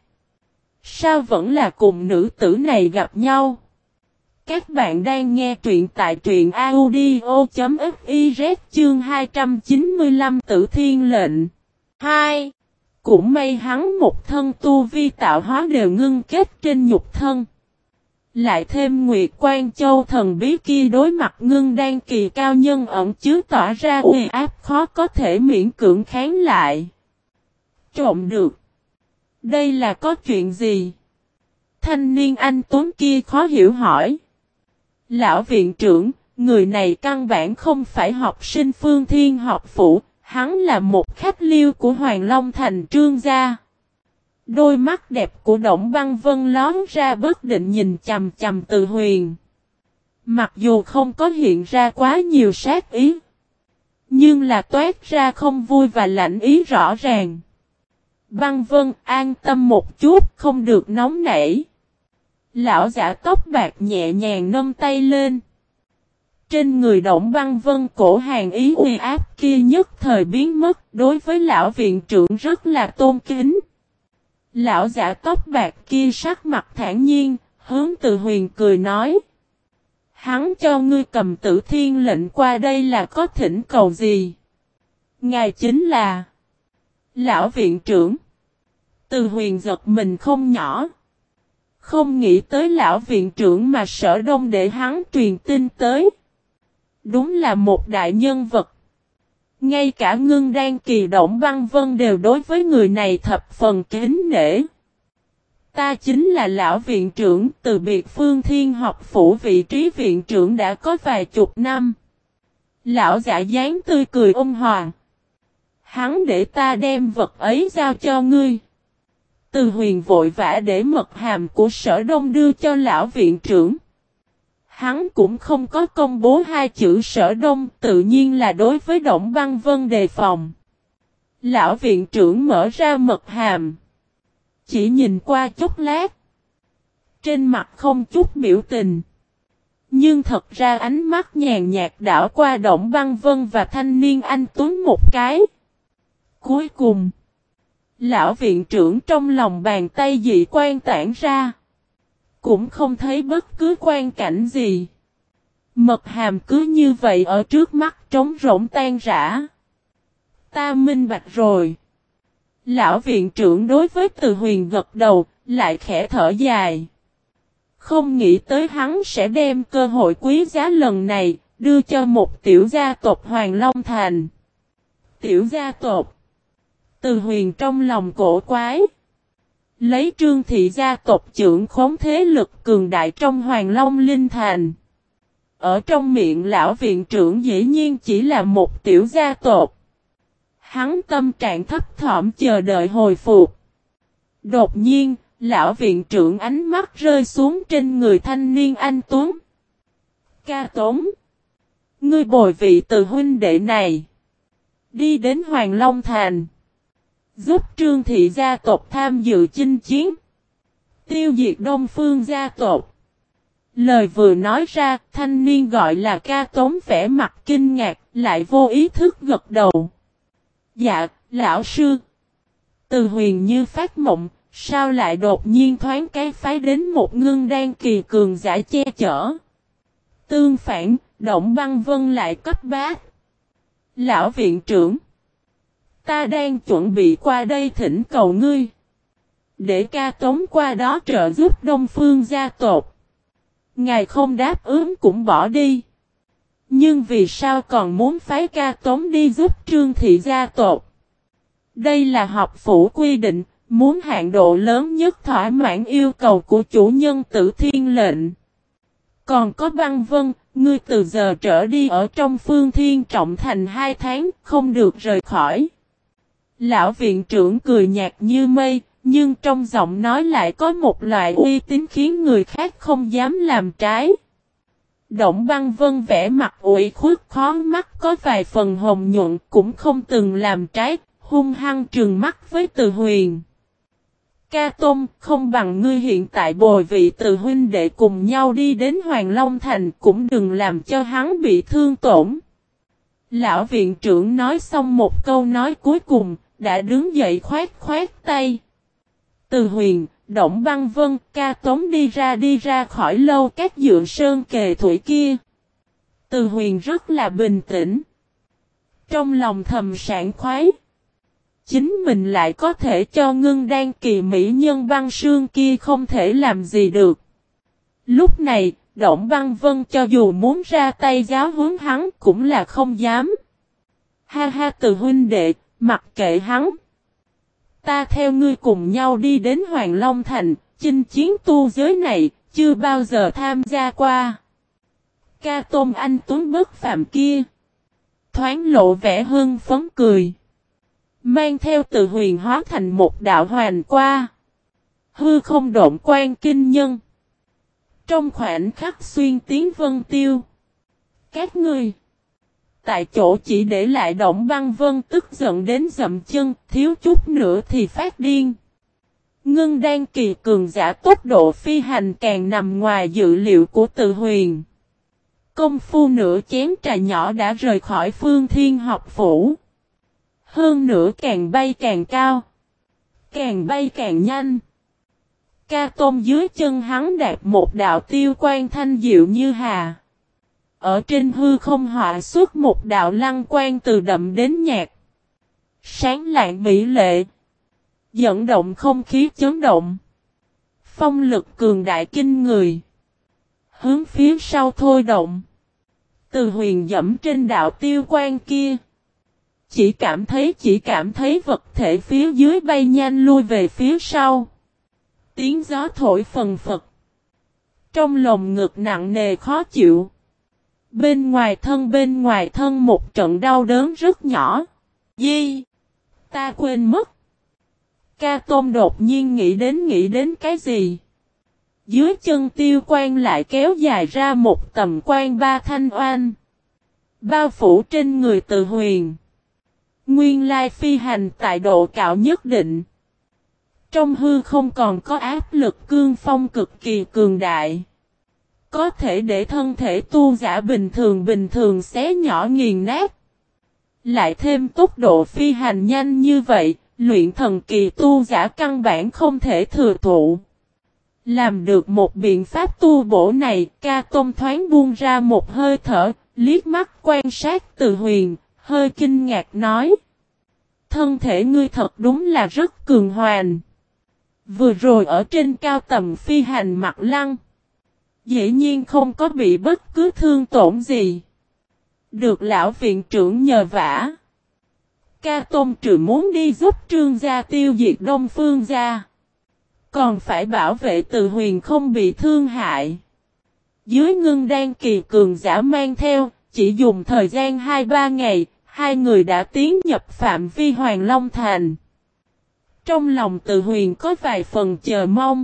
Sao vẫn là cùng nữ tử này gặp nhau? Các bạn đang nghe truyện tại truyện audio.fiz chương hai trăm chín mươi lăm Tử Thiên lệnh. hai. Cũng may hắn một thân tu vi tạo hóa đều ngưng kết trên nhục thân. Lại thêm Nguyệt Quan Châu thần bí kia đối mặt ngưng đan kỳ cao nhân ẩn chứa tỏa ra uy áp khó có thể miễn cưỡng kháng lại. Trộm được. Đây là có chuyện gì? Thanh niên anh tuấn kia khó hiểu hỏi. Lão viện trưởng, người này căn bản không phải học sinh Phương Thiên học phủ, hắn là một khách liêu của Hoàng Long Thành Trương gia. Đôi mắt đẹp của Động Băng Vân lón ra bất định nhìn chằm chằm Từ Huyền. Mặc dù không có hiện ra quá nhiều sát ý, nhưng là toát ra không vui và lạnh ý rõ ràng. Băng Vân an tâm một chút, không được nóng nảy. Lão giả tóc bạc nhẹ nhàng nâng tay lên. Trên người Động Băng Vân cổ hàn ý uy áp kia nhất thời biến mất, đối với lão viện trưởng rất là tôn kính. Lão giả tóc bạc kia sắc mặt thản nhiên, hướng Từ Huyền cười nói. Hắn cho ngươi cầm Tử Thiên lệnh qua đây là có thỉnh cầu gì? Ngài chính là lão viện trưởng. Từ Huyền giật mình không nhỏ. Không nghĩ tới lão viện trưởng mà Sở Đông để hắn truyền tin tới. Đúng là một đại nhân vật. Ngay cả ngưng đan kỳ Động Băng Vân đều đối với người này thập phần kính nể. Ta chính là lão viện trưởng, từ biệt Phương Thiên học phủ vị trí viện trưởng đã có vài chục năm. Lão giả dáng tươi cười ôn hòa. Hắn để ta đem vật ấy giao cho ngươi. Từ Huyền vội vã để mật hàm của Sở Đông đưa cho lão viện trưởng. Hắn cũng không có công bố hai chữ Sở Đông, tự nhiên là đối với Động Băng Vân đề phòng. Lão viện trưởng mở ra mật hàm. Chỉ nhìn qua chút lát. Trên mặt không chút biểu tình. Nhưng thật ra ánh mắt nhàn nhạt đảo qua Động Băng Vân và thanh niên anh tuấn một cái. Cuối cùng, lão viện trưởng trong lòng bàn tay dị quan tản ra. Cũng không thấy bất cứ quan cảnh gì. Mật hàm cứ như vậy ở trước mắt trống rỗng tan rã. Ta minh bạch rồi. Lão viện trưởng đối với Từ Huyền gật đầu, lại khẽ thở dài. Không nghĩ tới hắn sẽ đem cơ hội quý giá lần này, đưa cho một tiểu gia tộc Hoàng Long Thành. Tiểu gia tộc. Từ Huyền trong lòng cổ quái. Lấy Trương thị gia tộc trưởng khống thế lực cường đại trong Hoàng Long Linh Thành. Ở trong miệng lão viện trưởng dĩ nhiên chỉ là một tiểu gia tộc. Hắn tâm trạng thấp thỏm chờ đợi hồi phục. Đột nhiên, lão viện trưởng ánh mắt rơi xuống trên người thanh niên anh tuấn. Ca Tống, ngươi bồi vị từ huynh đệ này. Đi đến Hoàng Long Thành. giúp Trương thị gia tộc tham dự chinh chiến, tiêu diệt Đông Phương gia tộc. Lời vừa nói ra, thanh niên gọi là Ca Tốn vẻ mặt kinh ngạc, lại vô ý thức gật đầu. Dạ, lão sư. Từ Huyền như phát mộng, sao lại đột nhiên thoáng cái phái đến một ngưng đan kỳ cường giả che chở. Tương phản, Động Băng Vân lại cấp bát. Lão viện trưởng, ta đang chuẩn bị qua đây thỉnh cầu ngươi, để Ca Tốn qua đó trợ giúp Đông Phương gia tộc. Ngài không đáp ứng cũng bỏ đi. Nhưng vì sao còn muốn phái Ca Tốn đi giúp Trương thị gia tộc? Đây là học phủ quy định, muốn hạn độ lớn nhất thỏa mãn yêu cầu của chủ nhân Tử Thiên lệnh. Còn có Băng Vân, ngươi từ giờ trở đi ở trong Phương Thiên Trọng Thành hai tháng, không được rời khỏi. Lão viện trưởng cười nhạt như mây, nhưng trong giọng nói lại có một loại uy tín khiến người khác không dám làm trái. Động Băng Vân vẽ mặt ủy khuất, khó mắt có vài phần hồng nhuận, cũng không từng làm trái, hung hăng trừng mắt với Từ Huyền. Ca Tôn, không bằng ngươi hiện tại bồi vị Từ huynh đệ cùng nhau đi đến Hoàng Long Thành, cũng đừng làm cho hắn bị thương tổn. Lão viện trưởng nói xong một câu nói cuối cùng, đã đứng dậy khoát khoát tay. Từ Huyền, Động Băng Vân, Ca Tốn đi ra đi ra khỏi lâu các dựa sơn kề thủy kia. Từ Huyền rất là bình tĩnh. Trong lòng thầm sảng khoái. Chính mình lại có thể cho ngưng đan kỳ mỹ nhân Băng Sương kia không thể làm gì được. Lúc này, Động Băng Vân cho dù muốn ra tay giáo huấn hắn cũng là không dám. Ha ha, Từ huynh đệ, mặc kệ hắn. Ta theo ngươi cùng nhau đi đến Hoàng Long Thành, chinh chiến tu giới này, chưa bao giờ tham gia qua. Ca Tôn anh tuấn bất phạm kia. Thoáng lộ vẻ hưng phấn cười. Mang theo Từ Huyền hóa thành một đạo hoàn qua. Hư không độn quan kinh nhân. Trong khoảnh khắc xuyên tiếng vân tiêu. Các ngươi. Tại chỗ chỉ để lại Động Băng Vân tức giận đến dậm chân, thiếu chút nữa thì phát điên. Ngưng đan kỳ cường giả tốc độ phi hành càng nằm ngoài dự liệu của Từ Huyền. Công phu nửa chén trà nhỏ đã rời khỏi Phương Thiên học phủ. Hơn nữa càng bay càng cao. Càng bay càng nhanh. Ca Tôn dưới chân hắn đạt một đạo tiêu quan thanh diệu như hà. Ở trên hư không họa xuất một đạo lăng quang từ đậm đến nhạt. Sáng lạng mỹ lệ. Dẫn động không khí chấn động. Phong lực cường đại kinh người. Hướng phía sau thôi động. Từ Huyền dẫm trên đạo tiêu quan kia. Chỉ cảm thấy chỉ cảm thấy vật thể phía dưới bay nhanh lui về phía sau. Tiếng gió thổi phần phật. Trong lồng ngực nặng nề khó chịu. Bên ngoài thân bên ngoài thân một trận đau đớn rất nhỏ. Di! Ta quên mất. Ca Tôn đột nhiên nghĩ đến nghĩ đến cái gì? Dưới chân tiêu quan lại kéo dài ra một tầm quan ba thanh oanh. Bao phủ trên người Từ Huyền. Nguyên lai phi hành tại độ cao nhất định. Trong hư không còn có áp lực cương phong cực kỳ cường đại. Có thể để thân thể tu giả bình thường bình thường xé nhỏ nghiền nát. Lại thêm tốc độ phi hành nhanh như vậy, luyện thần kỳ tu giả căn bản không thể thừa thụ. Làm được một biện pháp tu bổ này, Ca Tôn thoáng buông ra một hơi thở, liếc mắt quan sát Từ Huyền, hơi kinh ngạc nói. Thân thể ngươi thật đúng là rất cường hoành. Vừa rồi ở trên cao tầm phi hành mặt lăng. Dĩ nhiên không có bị bất cứ thương tổn gì. Được lão viện trưởng nhờ vả. Ca Tôn trừ muốn đi giúp Trương gia tiêu diệt Đông Phương gia. Còn phải bảo vệ Từ Huyền không bị thương hại. Dưới ngưng đan kỳ cường giả mang theo, chỉ dùng thời gian hai ba ngày, hai người đã tiến nhập phạm vi Hoàng Long Thành. Trong lòng Từ Huyền có vài phần chờ mong.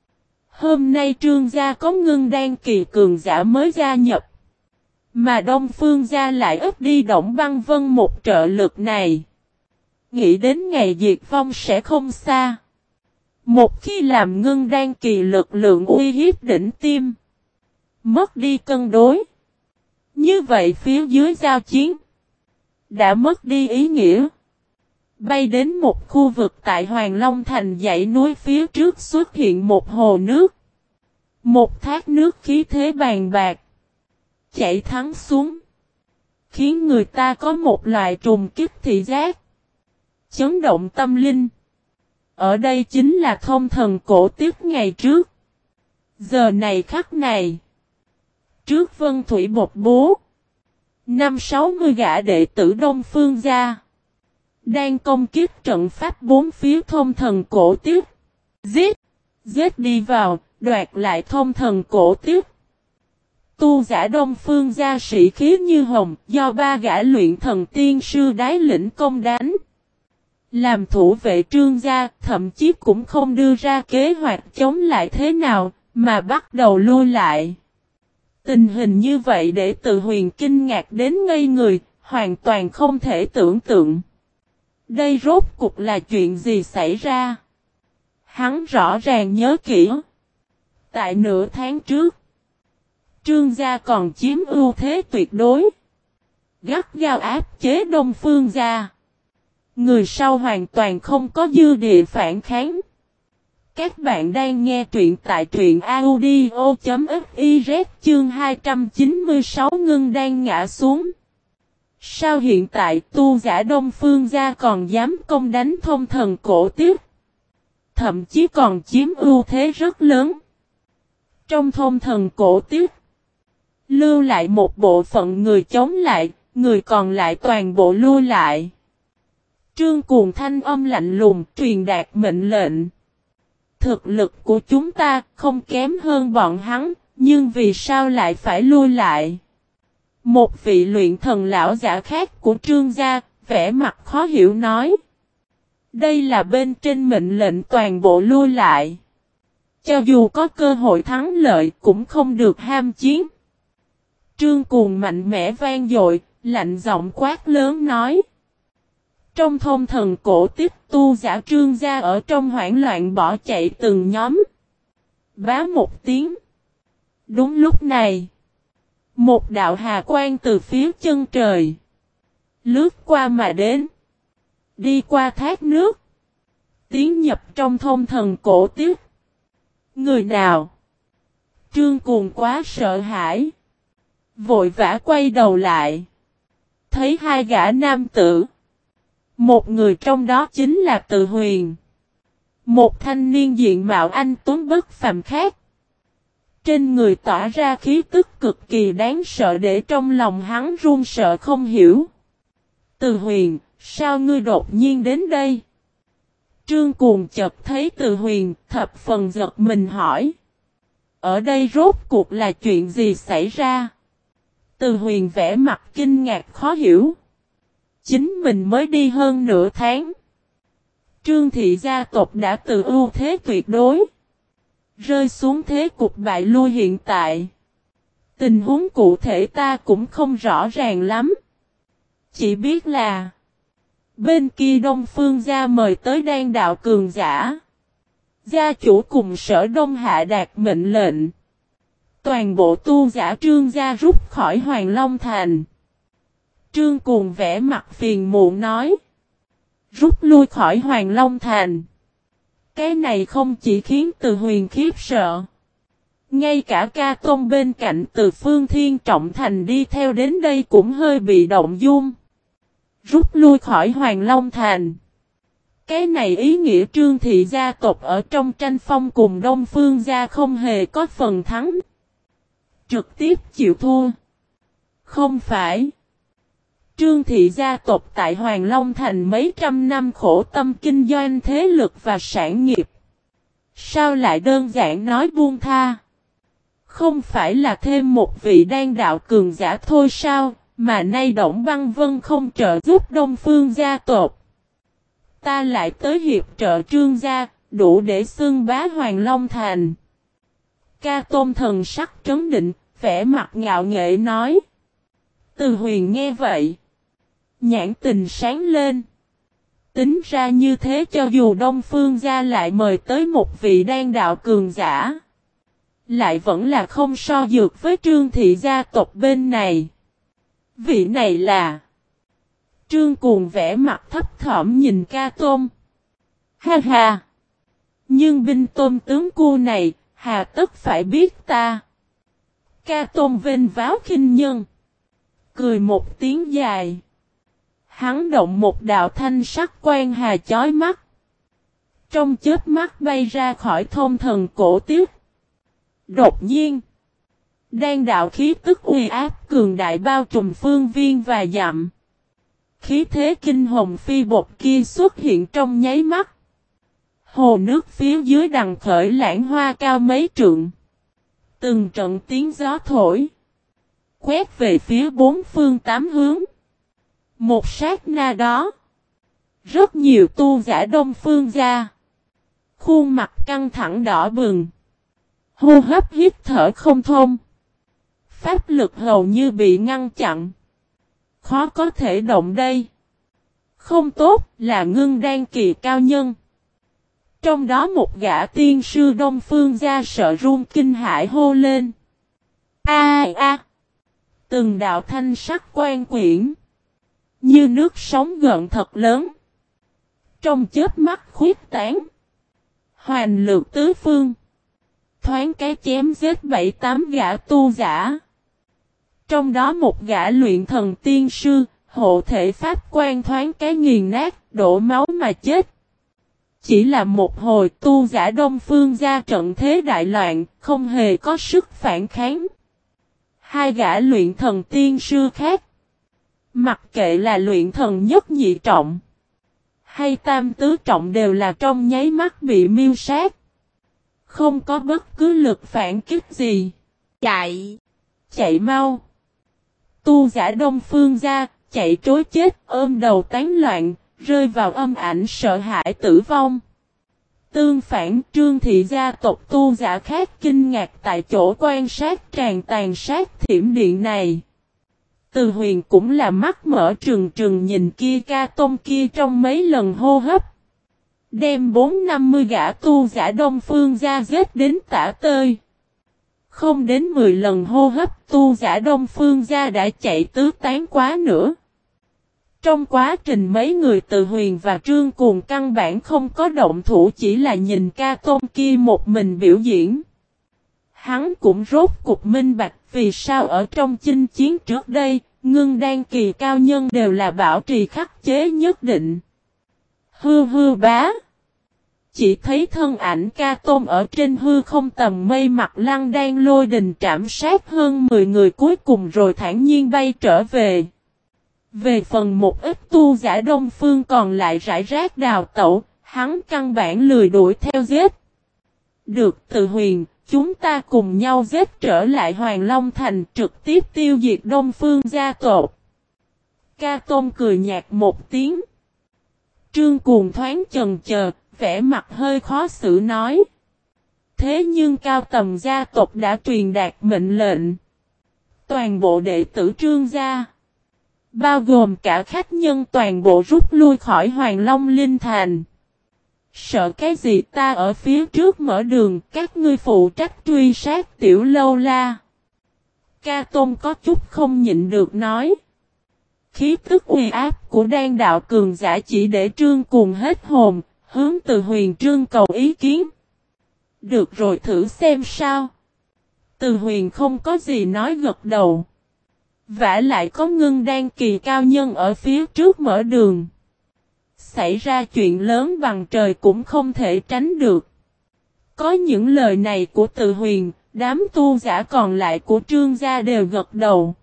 Hôm nay Trương gia có ngưng đan kỳ cường giả mới gia nhập. Mà Đông Phương gia lại ít đi Động Băng Vân một trợ lực này. nghĩ đến ngày diệt vong sẽ không xa. Một khi làm ngưng đan kỳ lực lượng uy hiếp đỉnh tim, mất đi cân đối, như vậy phía dưới giao chiến đã mất đi ý nghĩa. Bay đến một khu vực tại Hoàng Long Thành dãy núi phía trước xuất hiện một hồ nước. Một thác nước khí thế bàn bạc, chảy thẳng xuống, khiến người ta có một loại trùng kích thị giác, chấn động tâm linh. Ở đây chính là Thông Thần Cổ Tiếp ngày trước. Giờ này khắc này, trước Vân Thủy Bột Bố, năm sáu mươi gã đệ tử Đông Phương gia đang công kích trận pháp bốn phía Thông Thần Cổ Tiếp. Giết! Giết đi vào, đoạt lại Thông Thần Cổ Tiếp. Tu giả Đông Phương gia sĩ khí như hồng, do ba gã luyện thần tiên sư đái lĩnh công đánh. Làm thủ vệ Trương gia, thậm chí cũng không đưa ra kế hoạch chống lại thế nào, mà bắt đầu lui lại. Tình hình như vậy để Từ Huyền kinh ngạc đến ngây người, hoàn toàn không thể tưởng tượng. Đây rốt cuộc là chuyện gì xảy ra? Hắn rõ ràng nhớ kỹ. Tại nửa tháng trước, Trương gia còn chiếm ưu thế tuyệt đối, gắt gao áp chế Đông Phương gia. Người sau hoàn toàn không có dư địa phản kháng. Các bạn đang nghe truyện tại truyện audio.fiz chương hai trăm chín mươi sáu ngưng đang ngã xuống. Sao hiện tại tu giả Đông Phương gia còn dám công đánh Thông Thần Cổ Tiếp? Thậm chí còn chiếm ưu thế rất lớn. Trong Thông Thần Cổ Tiếp, lưu lại một bộ phận người chống lại, người còn lại toàn bộ lui lại. Trương Cuồng thanh âm lạnh lùng truyền đạt mệnh lệnh. Thực lực của chúng ta không kém hơn bọn hắn, nhưng vì sao lại phải lui lại? Một vị luyện thần lão giả khác của Trương gia, vẻ mặt khó hiểu nói. Đây là bên trên mệnh lệnh toàn bộ lui lại. Cho dù có cơ hội thắng lợi cũng không được ham chiến. Trương Cuồng mạnh mẽ vang dội, lạnh giọng quát lớn nói. Trong Thông Thần Cổ Tiếp, tu giả Trương gia ở trong hoảng loạn bỏ chạy từng nhóm. Bá một tiếng. Đúng lúc này, một đạo hà quang từ phía chân trời lướt qua mà đến, đi qua thác nước, tiến nhập trong Thông Thần Cổ Tiếp. Người nào? Trương Cuồng quá sợ hãi, vội vã quay đầu lại, thấy hai gã nam tử. Một người trong đó chính là Từ Huyền, một thanh niên diện mạo anh tuấn bất phàm khác. Trên người tỏa ra khí tức cực kỳ đáng sợ để trong lòng hắn run sợ không hiểu. Từ Huyền, sao ngươi đột nhiên đến đây? Trương Cuồng chợt thấy Từ Huyền, thập phần giật mình hỏi. Ở đây rốt cuộc là chuyện gì xảy ra? Từ Huyền vẻ mặt kinh ngạc khó hiểu. Chính mình mới đi hơn nửa tháng. Trương thị gia tộc đã từ ưu thế tuyệt đối, rơi xuống thế cục bại lui hiện tại. Tình huống cụ thể ta cũng không rõ ràng lắm. Chỉ biết là bên kia Đông Phương gia mời tới đan đạo cường giả. Gia chủ cùng Sở Đông hạ đạt mệnh lệnh. Toàn bộ tu giả Trương gia rút khỏi Hoàng Long Thành. Trương Cuồng vẻ mặt phiền muộn nói. Rút lui khỏi Hoàng Long Thành. Cái này không chỉ khiến Từ Huyền khiếp sợ. Ngay cả Ca Tôn bên cạnh Từ Phương Thiên Trọng Thành đi theo đến đây cũng hơi bị động dung. Rút lui khỏi Hoàng Long Thành. Cái này ý nghĩa Trương thị gia tộc ở trong tranh phong cùng Đông Phương gia không hề có phần thắng. Trực tiếp chịu thua. Không phải. Trương thị gia tộc tại Hoàng Long Thành mấy trăm năm khổ tâm kinh doanh thế lực và sản nghiệp. Sao lại đơn giản nói buông tha? Không phải là thêm một vị đan đạo cường giả thôi sao, mà nay Đổng Băng Vân không trợ giúp Đông Phương gia tộc. Ta lại tới hiệp trợ Trương gia, đủ để xưng bá Hoàng Long Thành. Ca Tôn thần sắc trấn định, vẻ mặt ngạo nghễ nói. Từ Huyền nghe vậy, nhãn tình sáng lên. Tính ra như thế cho dù Đông Phương gia lại mời tới một vị đan đạo cường giả, lại vẫn là không so dược với Trương thị gia tộc bên này. Vị này là... Trương Cuồng vẽ mặt thấp thỏm nhìn Ca Tôn. Ha ha! Nhưng binh tôm tướng cua này, hà tất phải biết ta. Ca Tôn vênh váo khinh nhân. Cười một tiếng dài. Hắn động một đạo thanh sắc quan hà chói mắt. Trong chớp mắt bay ra khỏi thông thần cổ tiếc. Đột nhiên. Đan đạo khí tức uy áp cường đại bao trùm phương viên và dặm. Khí thế kinh hồng phi bột kia xuất hiện trong nháy mắt. Hồ nước phía dưới đằng khởi lãng hoa cao mấy trượng. Từng trận tiếng gió thổi. Quét về phía bốn phương tám hướng. Một sát na đó. Rất nhiều tu giả Đông Phương gia. Khuôn mặt căng thẳng đỏ bừng. Hô hấp hít thở không thông. Pháp lực hầu như bị ngăn chặn. Khó có thể động đây. Không tốt là ngưng đan kỳ cao nhân. Trong đó một gã tiên sư Đông Phương gia sợ run kinh hãi hô lên. A a. Từng đạo thanh sắc quan quyển. Như nước sóng gợn thật lớn. Trong chớp mắt khuyết tán. Hoàn lược tứ phương. Thoáng cái chém giết bảy tám gã tu giả. Trong đó một gã luyện thần tiên sư, hộ thể pháp quan thoáng cái nghiền nát, đổ máu mà chết. Chỉ là một hồi tu giả Đông Phương gia trận thế đại loạn, không hề có sức phản kháng. Hai gã luyện thần tiên sư khác. Mặc kệ là luyện thần nhất nhị trọng. Hay tam tứ trọng đều là trong nháy mắt bị miêu sát. Không có bất cứ lực phản kích gì. Chạy. Chạy mau. Tu giả Đông Phương gia, chạy trối chết, ôm đầu tán loạn, rơi vào âm ảnh sợ hãi tử vong. Tương phản Trương thị gia tộc tu giả khác kinh ngạc tại chỗ quan sát tràn tàn sát thiểm điện này. Từ Huyền cũng là mắt mở trừng trừng nhìn kia Ca Tôn kia trong mấy lần hô hấp. Đem bốn năm mươi gã tu giả Đông Phương gia giết đến tả tơi. Không đến mười lần hô hấp tu giả Đông Phương gia đã chạy tứ tán quá nữa. Trong quá trình mấy người Từ Huyền và Trương Cuồng căn bản không có động thủ chỉ là nhìn Ca Tôn kia một mình biểu diễn. Hắn cũng rốt cục minh bạch vì sao ở trong chinh chiến trước đây, ngưng đan kỳ cao nhân đều là bảo trì khắc chế nhất định. Hư hư bá. Chỉ thấy thân ảnh Ca Tôn ở trên hư không tầm mây mặt lăng đang lôi đình trảm sát hơn mười người cuối cùng rồi thản nhiên bay trở về. Về phần một ít tu giả Đông Phương còn lại rải rác đào tẩu, hắn căn bản lười đuổi theo giết. Được Từ Huyền, chúng ta cùng nhau giết trở lại Hoàng Long Thành trực tiếp tiêu diệt Đông Phương gia tộc. Ca Tôn cười nhạt một tiếng. Trương Cuồng thoáng chần chờ, vẻ mặt hơi khó xử nói. Thế nhưng cao tầm gia tộc đã truyền đạt mệnh lệnh. Toàn bộ đệ tử Trương gia, bao gồm cả khách nhân toàn bộ rút lui khỏi Hoàng Long Linh Thành. Sợ cái gì ta ở phía trước mở đường, các ngươi phụ trách truy sát Tiểu Lâu La. Ca Tôn có chút không nhịn được nói. Khí tức uy áp của đan đạo cường giả chỉ để Trương Cuồng hết hồn, hướng Từ Huyền trương cầu ý kiến. Được rồi thử xem sao. Từ Huyền không có gì nói gật đầu. Vả lại có ngưng đan kỳ cao nhân ở phía trước mở đường. Xảy ra chuyện lớn bằng trời cũng không thể tránh được. Có những lời này của Từ Huyền, đám tu giả còn lại của Trương gia đều gật đầu.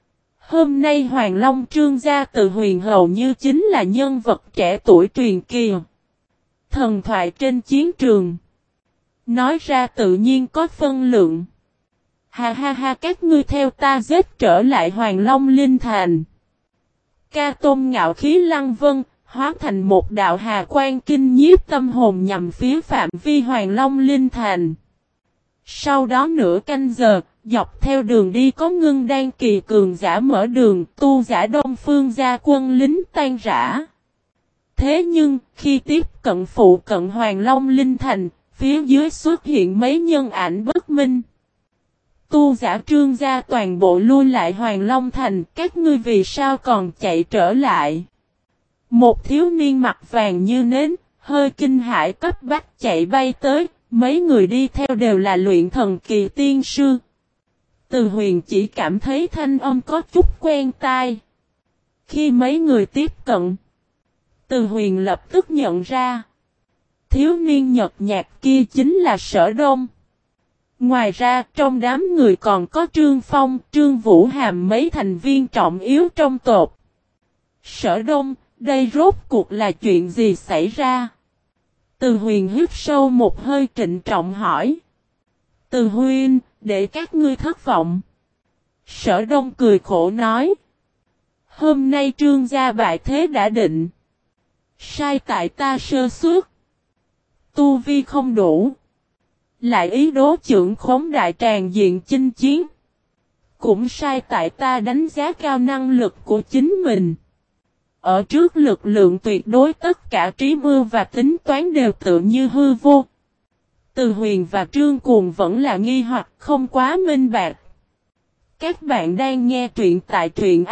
Hôm nay Hoàng Long Trương gia Từ Huyền hầu như chính là nhân vật trẻ tuổi truyền kỳ. Thần thoại trên chiến trường. Nói ra tự nhiên có phân lượng. Ha ha ha các ngươi theo ta giết trở lại Hoàng Long Linh Thành. Ca Tôn ngạo khí lăng vân, hóa thành một đạo hà quan kinh nhiếp tâm hồn nhằm phía phạm vi Hoàng Long Linh Thành. Sau đó nửa canh giờ, dọc theo đường đi có ngưng đan kỳ cường giả mở đường, tu giả Đông Phương gia quân lính tan rã. Thế nhưng, khi tiếp cận phụ cận Hoàng Long Linh Thành, phía dưới xuất hiện mấy nhân ảnh bất minh. Tu giả Trương gia toàn bộ lui lại Hoàng Long Thành, các ngươi vì sao còn chạy trở lại? Một thiếu niên mặt vàng như nến, hơi kinh hãi cấp bách chạy bay tới, mấy người đi theo đều là luyện thần kỳ tiên sư. Từ Huyền chỉ cảm thấy thanh âm có chút quen tai. Khi mấy người tiếp cận, Từ Huyền lập tức nhận ra, thiếu niên nhợt nhạt kia chính là Sở Đông. Ngoài ra, trong đám người còn có Trương Phong, Trương Vũ Hàm mấy thành viên trọng yếu trong tộc. Sở Đông, đây rốt cuộc là chuyện gì xảy ra? Từ Huyền hít sâu một hơi trịnh trọng hỏi. Từ Huynh, để các ngươi thất vọng. Sở Đông cười khổ nói. Hôm nay Trương gia bại thế đã định. Sai tại ta sơ suất. Tu vi không đủ. Lại ý đồ trưởng khống đại tràng diện chinh chiến. Cũng sai tại ta đánh giá cao năng lực của chính mình. Ở trước lực lượng tuyệt đối tất cả trí mưu và tính toán đều tự như hư vô. Từ Huyền và Trương Cuồng vẫn là nghi hoặc không quá minh bạch. Các bạn đang nghe truyện tại truyện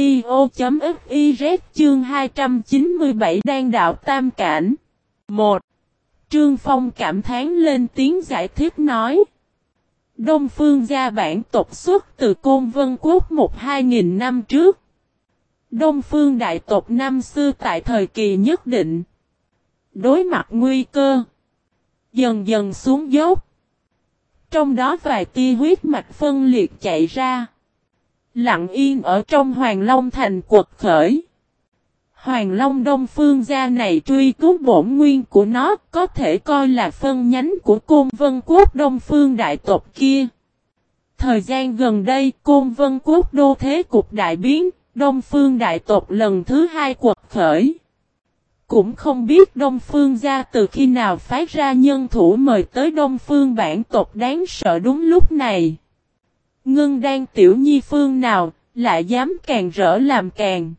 audio.fiz chương hai trăm chín mươi bảy đang đạo tam cảnh. một. Trương Phong cảm thán lên tiếng giải thích nói. Đông Phương gia bản tộc xuất từ Côn Vân Quốc một hai nghìn năm trước. Đông Phương đại tộc năm xưa tại thời kỳ nhất định. Đối mặt nguy cơ. Dần dần xuống dốc. Trong đó vài tia huyết mạch phân liệt chạy ra. Lặng yên ở trong Hoàng Long Thành quật khởi. Hoàng Long Đông Phương gia này truy cứu bổn nguyên của nó có thể coi là phân nhánh của Côn Vân Quốc Đông Phương đại tộc kia. Thời gian gần đây Côn Vân Quốc đô thế cục đại biến, Đông Phương đại tộc lần thứ hai quật khởi. Cũng không biết Đông Phương gia từ khi nào phái ra nhân thủ mời tới Đông Phương bản tộc đáng sợ đúng lúc này. Ngân Đan tiểu nhi phương nào, lại dám càng rỡ làm càng.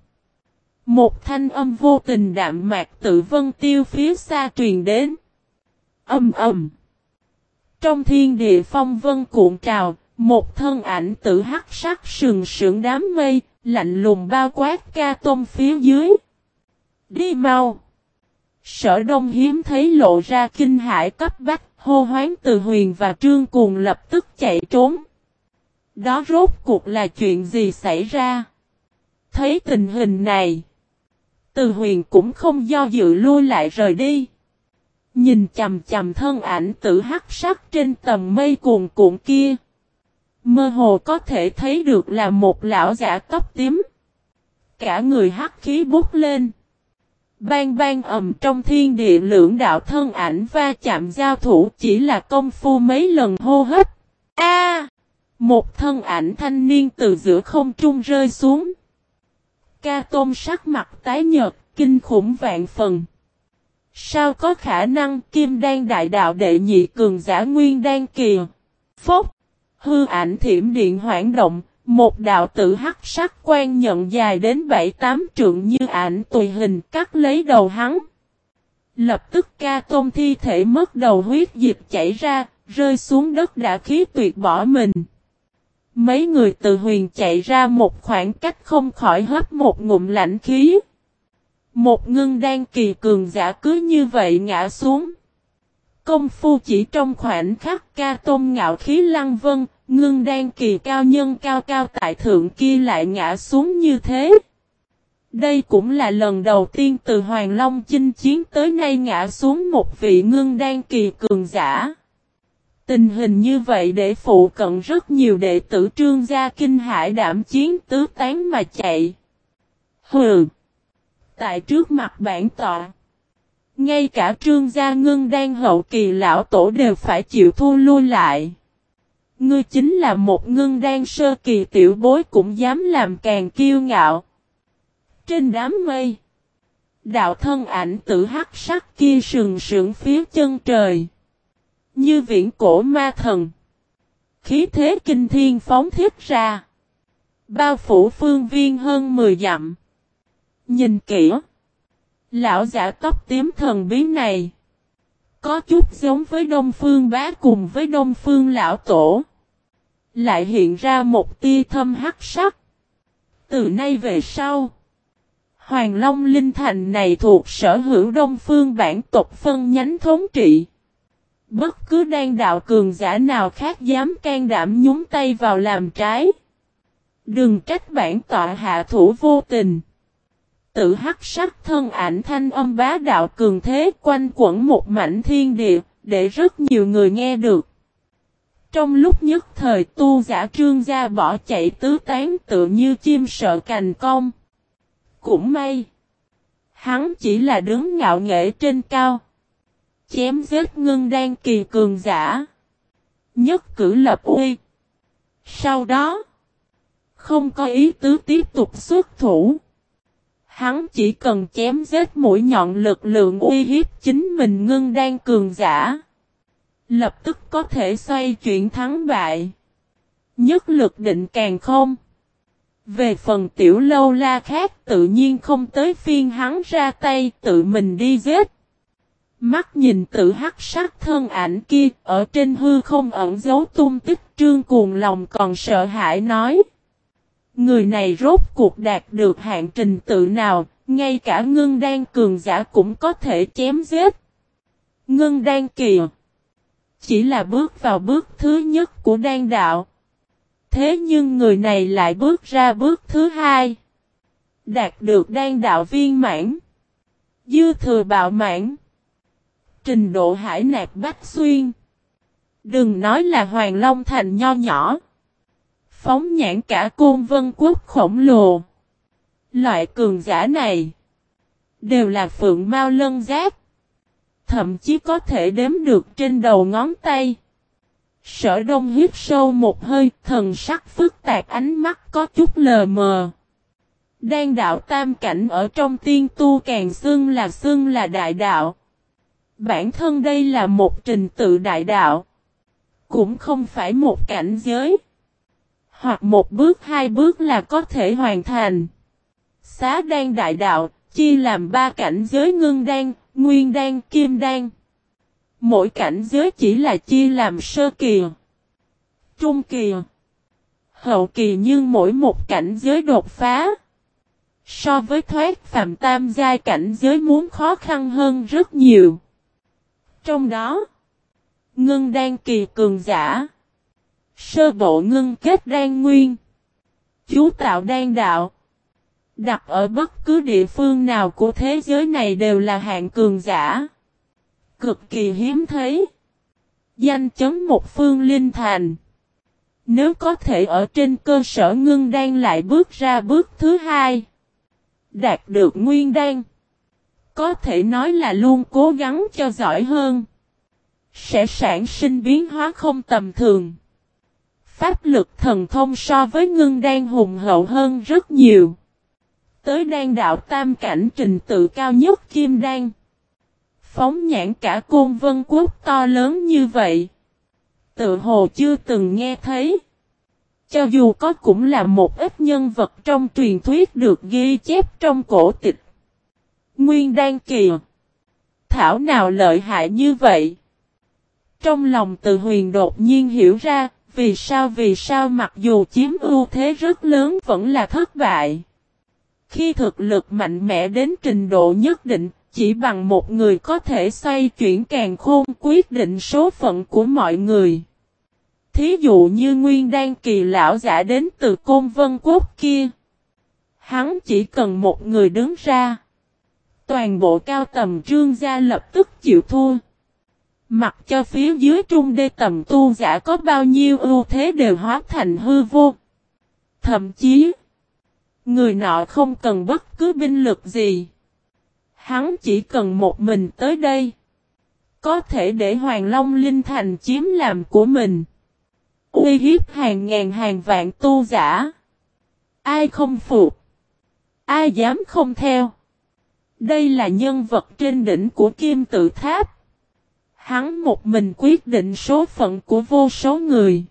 Một thanh âm vô tình đạm mạc tự vân tiêu phía xa truyền đến. Âm ầm. Trong thiên địa phong vân cuộn trào, một thân ảnh tự hắc sắc sừng sững đám mây, lạnh lùng bao quát Ca Tôn phía dưới. Đi mau. Sở Đông hiếm thấy lộ ra kinh hãi cấp bách, hô hoán Từ Huyền và Trương Cuồng lập tức chạy trốn. Đó rốt cuộc là chuyện gì xảy ra? Thấy tình hình này, Từ Huyền cũng không do dự lui lại rời đi. Nhìn chầm chầm thân ảnh tử hắc sắc trên tầng mây cuồn cuộn kia. Mơ hồ có thể thấy được là một lão giả tóc tím. Cả người hắc khí bút lên. Bang bang ầm trong thiên địa lưỡng đạo thân ảnh va chạm giao thủ chỉ là công phu mấy lần hô hấp. A! Một thân ảnh thanh niên từ giữa không trung rơi xuống. Ca Tôn sắc mặt tái nhợt, kinh khủng vạn phần. Sao có khả năng Kim Đan đại đạo đệ nhị cường giả nguyên đan kỳ? Phốc! Hư ảnh thiểm điện hoảng động, một đạo tử hắc sắc quan nhận dài đến bảy tám trượng như ảnh tùy hình cắt lấy đầu hắn. Lập tức Ca Tôn thi thể mất đầu huyết dịch chảy ra, rơi xuống đất đã khí tuyệt bỏ mình. Mấy người Từ Huyền chạy ra một khoảng cách không khỏi hấp một ngụm lạnh khí. Một ngưng đan kỳ cường giả cứ như vậy ngã xuống. Công phu chỉ trong khoảnh khắc Ca Tôn ngạo khí lăng vân, ngưng đan kỳ cao nhân cao cao tại thượng kia lại ngã xuống như thế. Đây cũng là lần đầu tiên từ Hoàng Long chinh chiến tới nay ngã xuống một vị ngưng đan kỳ cường giả. Tình hình như vậy để phụ cận rất nhiều đệ tử Trương gia kinh hãi đảm chiến tứ tán mà chạy. Hừ! Tại trước mặt bản tọa, ngay cả Trương gia ngưng đan hậu kỳ lão tổ đều phải chịu thua lui lại. Ngươi chính là một ngưng đan sơ kỳ tiểu bối cũng dám làm càng kiêu ngạo. Trên đám mây, đạo thân ảnh tử hắc sắc kia sừng sững phía chân trời. Như viễn cổ ma thần. Khí thế kinh thiên phóng thiết ra. Bao phủ phương viên hơn mười dặm. Nhìn kỹ, Lão giả tóc tím thần bí này có chút giống với Đông Phương Bá cùng với Đông Phương Lão Tổ. Lại hiện ra một tia thâm hắc sắc. Từ nay về sau, Hoàng Long Linh Thành này thuộc sở hữu Đông Phương bản tộc phân nhánh thống trị. Bất cứ đan đạo cường giả nào khác dám can đảm nhúng tay vào làm trái. Đừng trách bản tọa hạ thủ vô tình. Tự hắc sắc thân ảnh thanh âm bá đạo cường thế quanh quẩn một mảnh thiên địa, để rất nhiều người nghe được. Trong lúc nhất thời tu giả Trương gia bỏ chạy tứ tán tự như chim sợ cành cong. Cũng may, hắn chỉ là đứng ngạo nghễ trên cao, chém giết ngưng đan kỳ cường giả, nhất cử lập uy. Sau đó, không có ý tứ tiếp tục xuất thủ. Hắn chỉ cần chém giết mũi nhọn lực lượng uy hiếp chính mình ngưng đan cường giả, lập tức có thể xoay chuyển thắng bại. Nhất lực định càng không. Về phần tiểu lâu la khác tự nhiên không tới phiên hắn ra tay tự mình đi giết. Mắt nhìn tự hắc sắc thân ảnh kia ở trên hư không ẩn giấu tung tích Trương Cuồng lòng còn sợ hãi nói. Người này rốt cuộc đạt được hạn trình tự nào, ngay cả ngưng đan cường giả cũng có thể chém giết. Ngưng đan kỳ chỉ là bước vào bước thứ nhất của đan đạo. Thế nhưng người này lại bước ra bước thứ hai. Đạt được đan đạo viên mãn. Dư thừa bạo mãn. Trình độ hải nạp bách xuyên. Đừng nói là Hoàng Long Thành nho nhỏ. Phóng nhãn cả Côn Vân Quốc khổng lồ. Loại cường giả này đều là phượng mao lân giáp. Thậm chí có thể đếm được trên đầu ngón tay. Sở Đông hít sâu một hơi, thần sắc phức tạp, ánh mắt có chút lờ mờ. Đan đạo tam cảnh ở trong tiên tu càng xưng là xưng là đại đạo. Bản thân đây là một trình tự đại đạo. Cũng không phải một cảnh giới. Hoặc một bước hai bước là có thể hoàn thành. Xá đan đại đạo, chia làm ba cảnh giới ngưng đan, nguyên đan, kim đan. Mỗi cảnh giới chỉ là chia làm sơ kỳ, trung kỳ, hậu kỳ, nhưng mỗi một cảnh giới đột phá so với thoát phàm tam giai cảnh giới muốn khó khăn hơn rất nhiều. Trong đó, ngưng đan kỳ cường giả, sơ bộ ngưng kết đan nguyên, chú tạo đan đạo, đặt ở bất cứ địa phương nào của thế giới này đều là hạng cường giả. Cực kỳ hiếm thấy. Danh chấn một phương linh thành. Nếu có thể ở trên cơ sở ngưng đan lại bước ra bước thứ hai. Đạt được nguyên đan. Có thể nói là luôn cố gắng cho giỏi hơn. Sẽ sản sinh biến hóa không tầm thường. Pháp lực thần thông so với ngưng đan hùng hậu hơn rất nhiều. Tới đan đạo tam cảnh trình tự cao nhất kim đan. Phóng nhãn cả Côn Vân Quốc to lớn như vậy. Tự hồ chưa từng nghe thấy. Cho dù có cũng là một ít nhân vật trong truyền thuyết được ghi chép trong cổ tịch. Nguyên đan kỳ. Thảo nào lợi hại như vậy. Trong lòng Từ Huyền đột nhiên hiểu ra, vì sao vì sao mặc dù chiếm ưu thế rất lớn vẫn là thất bại. Khi thực lực mạnh mẽ đến trình độ nhất định, chỉ bằng một người có thể xoay chuyển càn khôn quyết định số phận của mọi người. Thí dụ như nguyên đan kỳ lão giả đến từ Côn Vân Quốc kia. Hắn chỉ cần một người đứng ra. Toàn bộ cao tầm Trương gia lập tức chịu thua. Mặc cho phía dưới trung đê tầm tu giả có bao nhiêu ưu thế đều hóa thành hư vô. Thậm chí, người nọ không cần bất cứ binh lực gì. Hắn chỉ cần một mình tới đây. Có thể để Hoàng Long Linh Thành chiếm làm của mình. Uy hiếp hàng ngàn hàng vạn tu giả. Ai không phục? Ai dám không theo? Đây là nhân vật trên đỉnh của Kim Tự Tháp. Hắn một mình quyết định số phận của vô số người.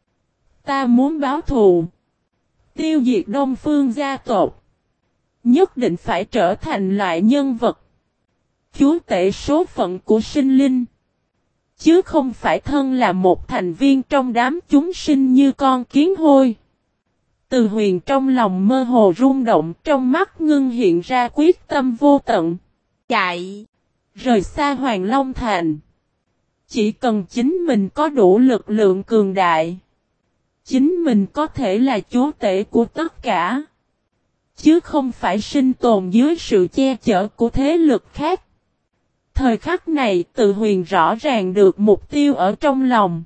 Ta muốn báo thù. Tiêu diệt Đông Phương gia tộc. Nhất định phải trở thành loại nhân vật chúa tể số phận của sinh linh. Chứ không phải thân là một thành viên trong đám chúng sinh như con kiến hôi. Từ Huyền trong lòng mơ hồ rung động, trong mắt ngưng hiện ra quyết tâm vô tận. Chạy! Rời xa Hoàng Long Thành. Chỉ cần chính mình có đủ lực lượng cường đại. Chính mình có thể là chúa tể của tất cả. Chứ không phải sinh tồn dưới sự che chở của thế lực khác. Thời khắc này Từ Huyền rõ ràng được mục tiêu ở trong lòng.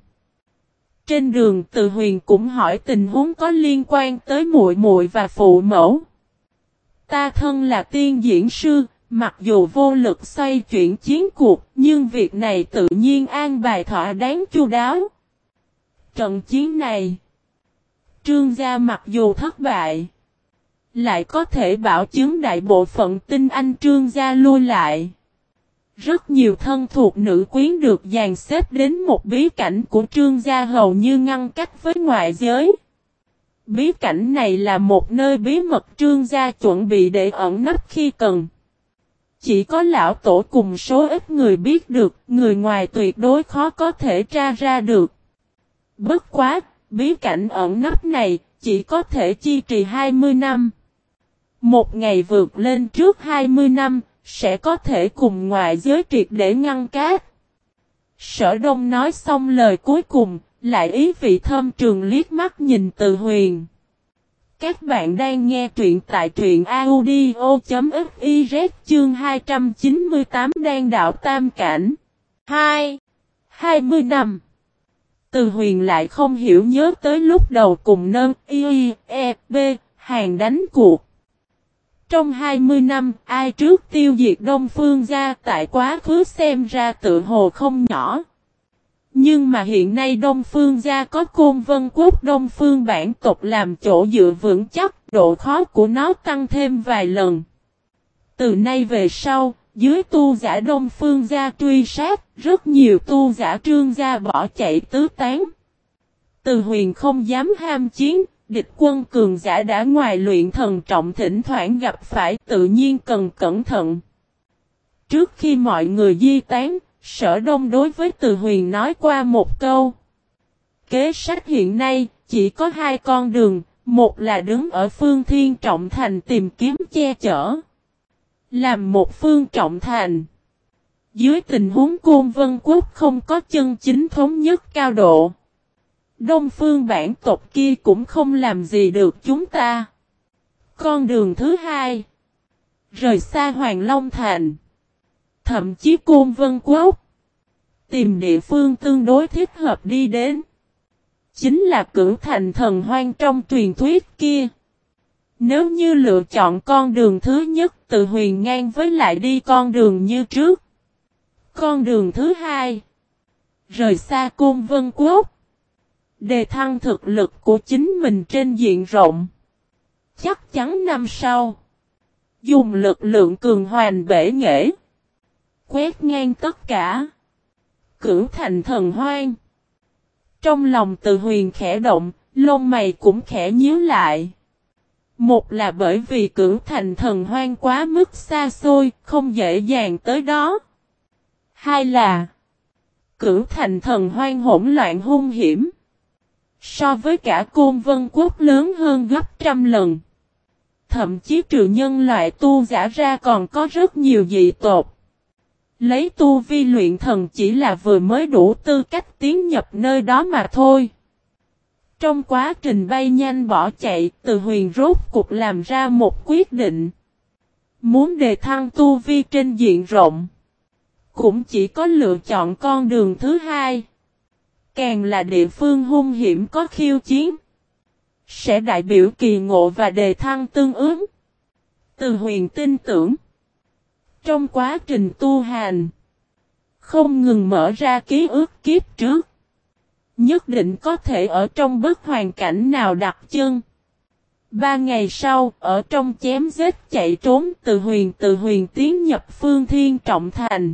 Trên đường Từ Huyền cũng hỏi tình huống có liên quan tới muội muội và phụ mẫu. Ta thân là tiên diễn sư, mặc dù vô lực xoay chuyển chiến cuộc, nhưng việc này tự nhiên an bài thỏa đáng chu đáo. Trận chiến này, Trương gia mặc dù thất bại, lại có thể bảo chứng đại bộ phận tinh anh Trương gia lui lại. Rất nhiều thân thuộc nữ quyến được dàn xếp đến một bí cảnh của Trương gia hầu như ngăn cách với ngoại giới. Bí cảnh này là một nơi bí mật Trương gia chuẩn bị để ẩn nấp khi cần. Chỉ có lão tổ cùng số ít người biết được, người ngoài tuyệt đối khó có thể tra ra được. Bất quá, bí cảnh ẩn nấp này chỉ có thể chi trì hai mươi năm. Một ngày vượt lên trước hai mươi năm, sẽ có thể cùng ngoại giới triệt để ngăn cát. Sở Đông nói xong lời cuối cùng, lại ý vị thâm trường liếc mắt nhìn Từ Huyền. Các bạn đang nghe truyện tại truyện audio.fiz chương hai trăm chín mươi tám Đan đạo tam cảnh. hai. hai mươi năm. Từ Huyền lại không hiểu nhớ tới lúc đầu cùng nâng y e b hàng đánh cuộc. Trong hai mươi năm, ai trước tiêu diệt Đông Phương gia tại quá khứ xem ra tự hồ không nhỏ. Nhưng mà hiện nay Đông Phương gia có Côn Vân Quốc Đông Phương bản tộc làm chỗ dựa vững chắc, độ khó của nó tăng thêm vài lần. Từ nay về sau, dưới tu giả Đông Phương gia truy sát, rất nhiều tu giả Trương gia bỏ chạy tứ tán. Từ Huyền không dám ham chiến. Địch quân cường giả đã ngoài luyện thần trọng thỉnh thoảng gặp phải tự nhiên cần cẩn thận. Trước khi mọi người di tán, Sở Đông đối với Từ Huyền nói qua một câu. Kế sách hiện nay chỉ có hai con đường, một là đứng ở phương Thiên Trọng Thành tìm kiếm che chở. Làm một phương Trọng Thành. Dưới tình huống Côn Vân Quốc không có chân chính thống nhất cao độ. Đông Phương bản tộc kia cũng không làm gì được chúng ta. Con đường thứ hai. Rời xa Hoàng Long Thành. Thậm chí Côn Vân Quốc. Tìm địa phương tương đối thích hợp đi đến. Chính là Cửu Thành Thần Hoang trong truyền thuyết kia. Nếu như lựa chọn con đường thứ nhất, Từ Huyền ngang với lại đi con đường như trước. Con đường thứ hai. Rời xa Côn Vân Quốc. Đề thăng thực lực của chính mình trên diện rộng. Chắc chắn năm sau. Dùng lực lượng cường hoành bể nghệ. Quét ngang tất cả. Cửu Thành Thần Hoang. Trong lòng Từ Huyền khẽ động, lông mày cũng khẽ nhíu lại. Một là bởi vì Cửu Thành Thần Hoang quá mức xa xôi, không dễ dàng tới đó. Hai là Cửu Thành Thần Hoang hỗn loạn hung hiểm. So với cả Côn Vân Quốc lớn hơn gấp trăm lần. Thậm chí trừ nhân loại tu giả ra còn có rất nhiều dị tộc. Lấy tu vi luyện thần chỉ là vừa mới đủ tư cách tiến nhập nơi đó mà thôi. Trong quá trình bay nhanh bỏ chạy, Từ Huyền rốt cục làm ra một quyết định. Muốn đề thăng tu vi trên diện rộng. Cũng chỉ có lựa chọn con đường thứ hai. Càng là địa phương hung hiểm có khiêu chiến. Sẽ đại biểu kỳ ngộ và đề thăng tương ứng. Từ Huyền tin tưởng. Trong quá trình tu hành. Không ngừng mở ra ký ức kiếp trước. Nhất định có thể ở trong bất hoàn cảnh nào đặt chân. Ba ngày sau, ở trong chém giết chạy trốn Từ Huyền Từ Huyền tiến nhập phương Thiên Trọng Thành.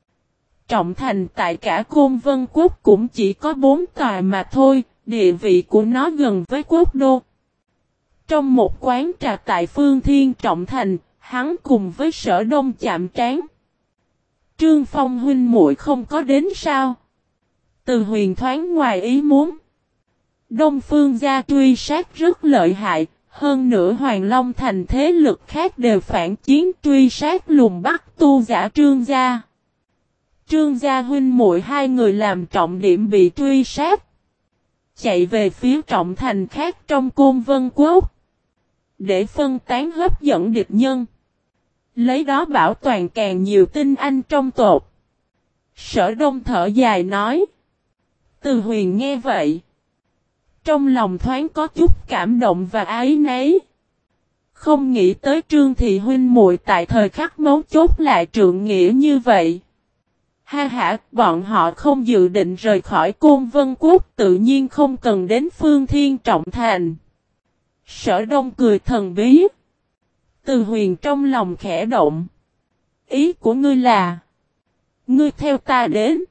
Trọng Thành tại cả Côn Vân Quốc cũng chỉ có bốn tòa mà thôi, địa vị của nó gần với quốc đô. Trong một quán trà tại phương Thiên Trọng Thành, hắn cùng với Sở Đông chạm trán. Trương Phong huynh muội không có đến sao? Từ Huyền thoáng ngoài ý muốn. Đông Phương gia truy sát rất lợi hại, hơn nữa Hoàng Long thành thế lực khác đều phản chiến truy sát lùng bắt tu giả Trương gia. Trương gia huynh muội hai người làm trọng điểm bị truy sát. Chạy về phía trọng thành khác trong Côn Vân Quốc. Để phân tán hấp dẫn địch nhân. Lấy đó bảo toàn càng nhiều tinh anh trong tộc. Sở Đông thở dài nói. Từ Huyền nghe vậy. Trong lòng thoáng có chút cảm động và ái nấy. Không nghĩ tới Trương Thị huynh muội tại thời khắc mấu chốt lại trượng nghĩa như vậy. Ha ha, bọn họ không dự định rời khỏi Côn Vân Quốc tự nhiên không cần đến Phương Thiên Trọng Thành. Sở Đông cười thần bí. Từ Huyền trong lòng khẽ động. Ý của ngươi là. Ngươi theo ta đến.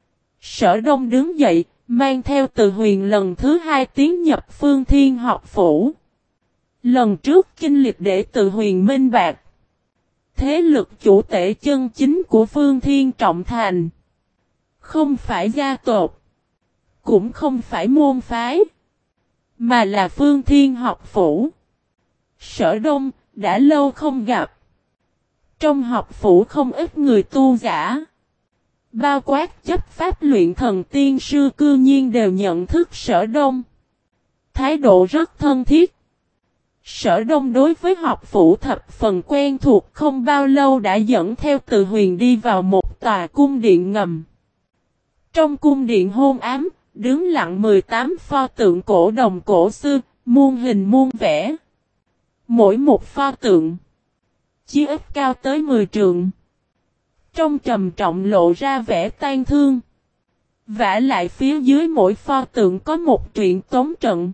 Sở Đông đứng dậy, mang theo Từ Huyền lần thứ hai tiến nhập Phương Thiên học phủ. Lần trước kinh lịch để Từ Huyền minh bạc. Thế lực chủ tể chân chính của Phương Thiên Trọng Thành. Không phải gia tộc. Cũng không phải môn phái. Mà là Phương Thiên học phủ. Sở Đông, đã lâu không gặp. Trong học phủ không ít người tu giả. Bao quát chấp pháp luyện thần tiên sư cư nhiên đều nhận thức Sở Đông. Thái độ rất thân thiết. Sở Đông đối với học phủ thập phần quen thuộc không bao lâu đã dẫn theo Từ Huyền đi vào một tòa cung điện ngầm. Trong cung điện hôn ám, đứng lặng mười tám pho tượng cổ đồng cổ xưa, muôn hình muôn vẻ. Mỗi một pho tượng, chí ít cao tới mười trượng. Trong trầm trọng lộ ra vẻ tang thương. Vả lại phía dưới mỗi pho tượng có một truyện tống trận.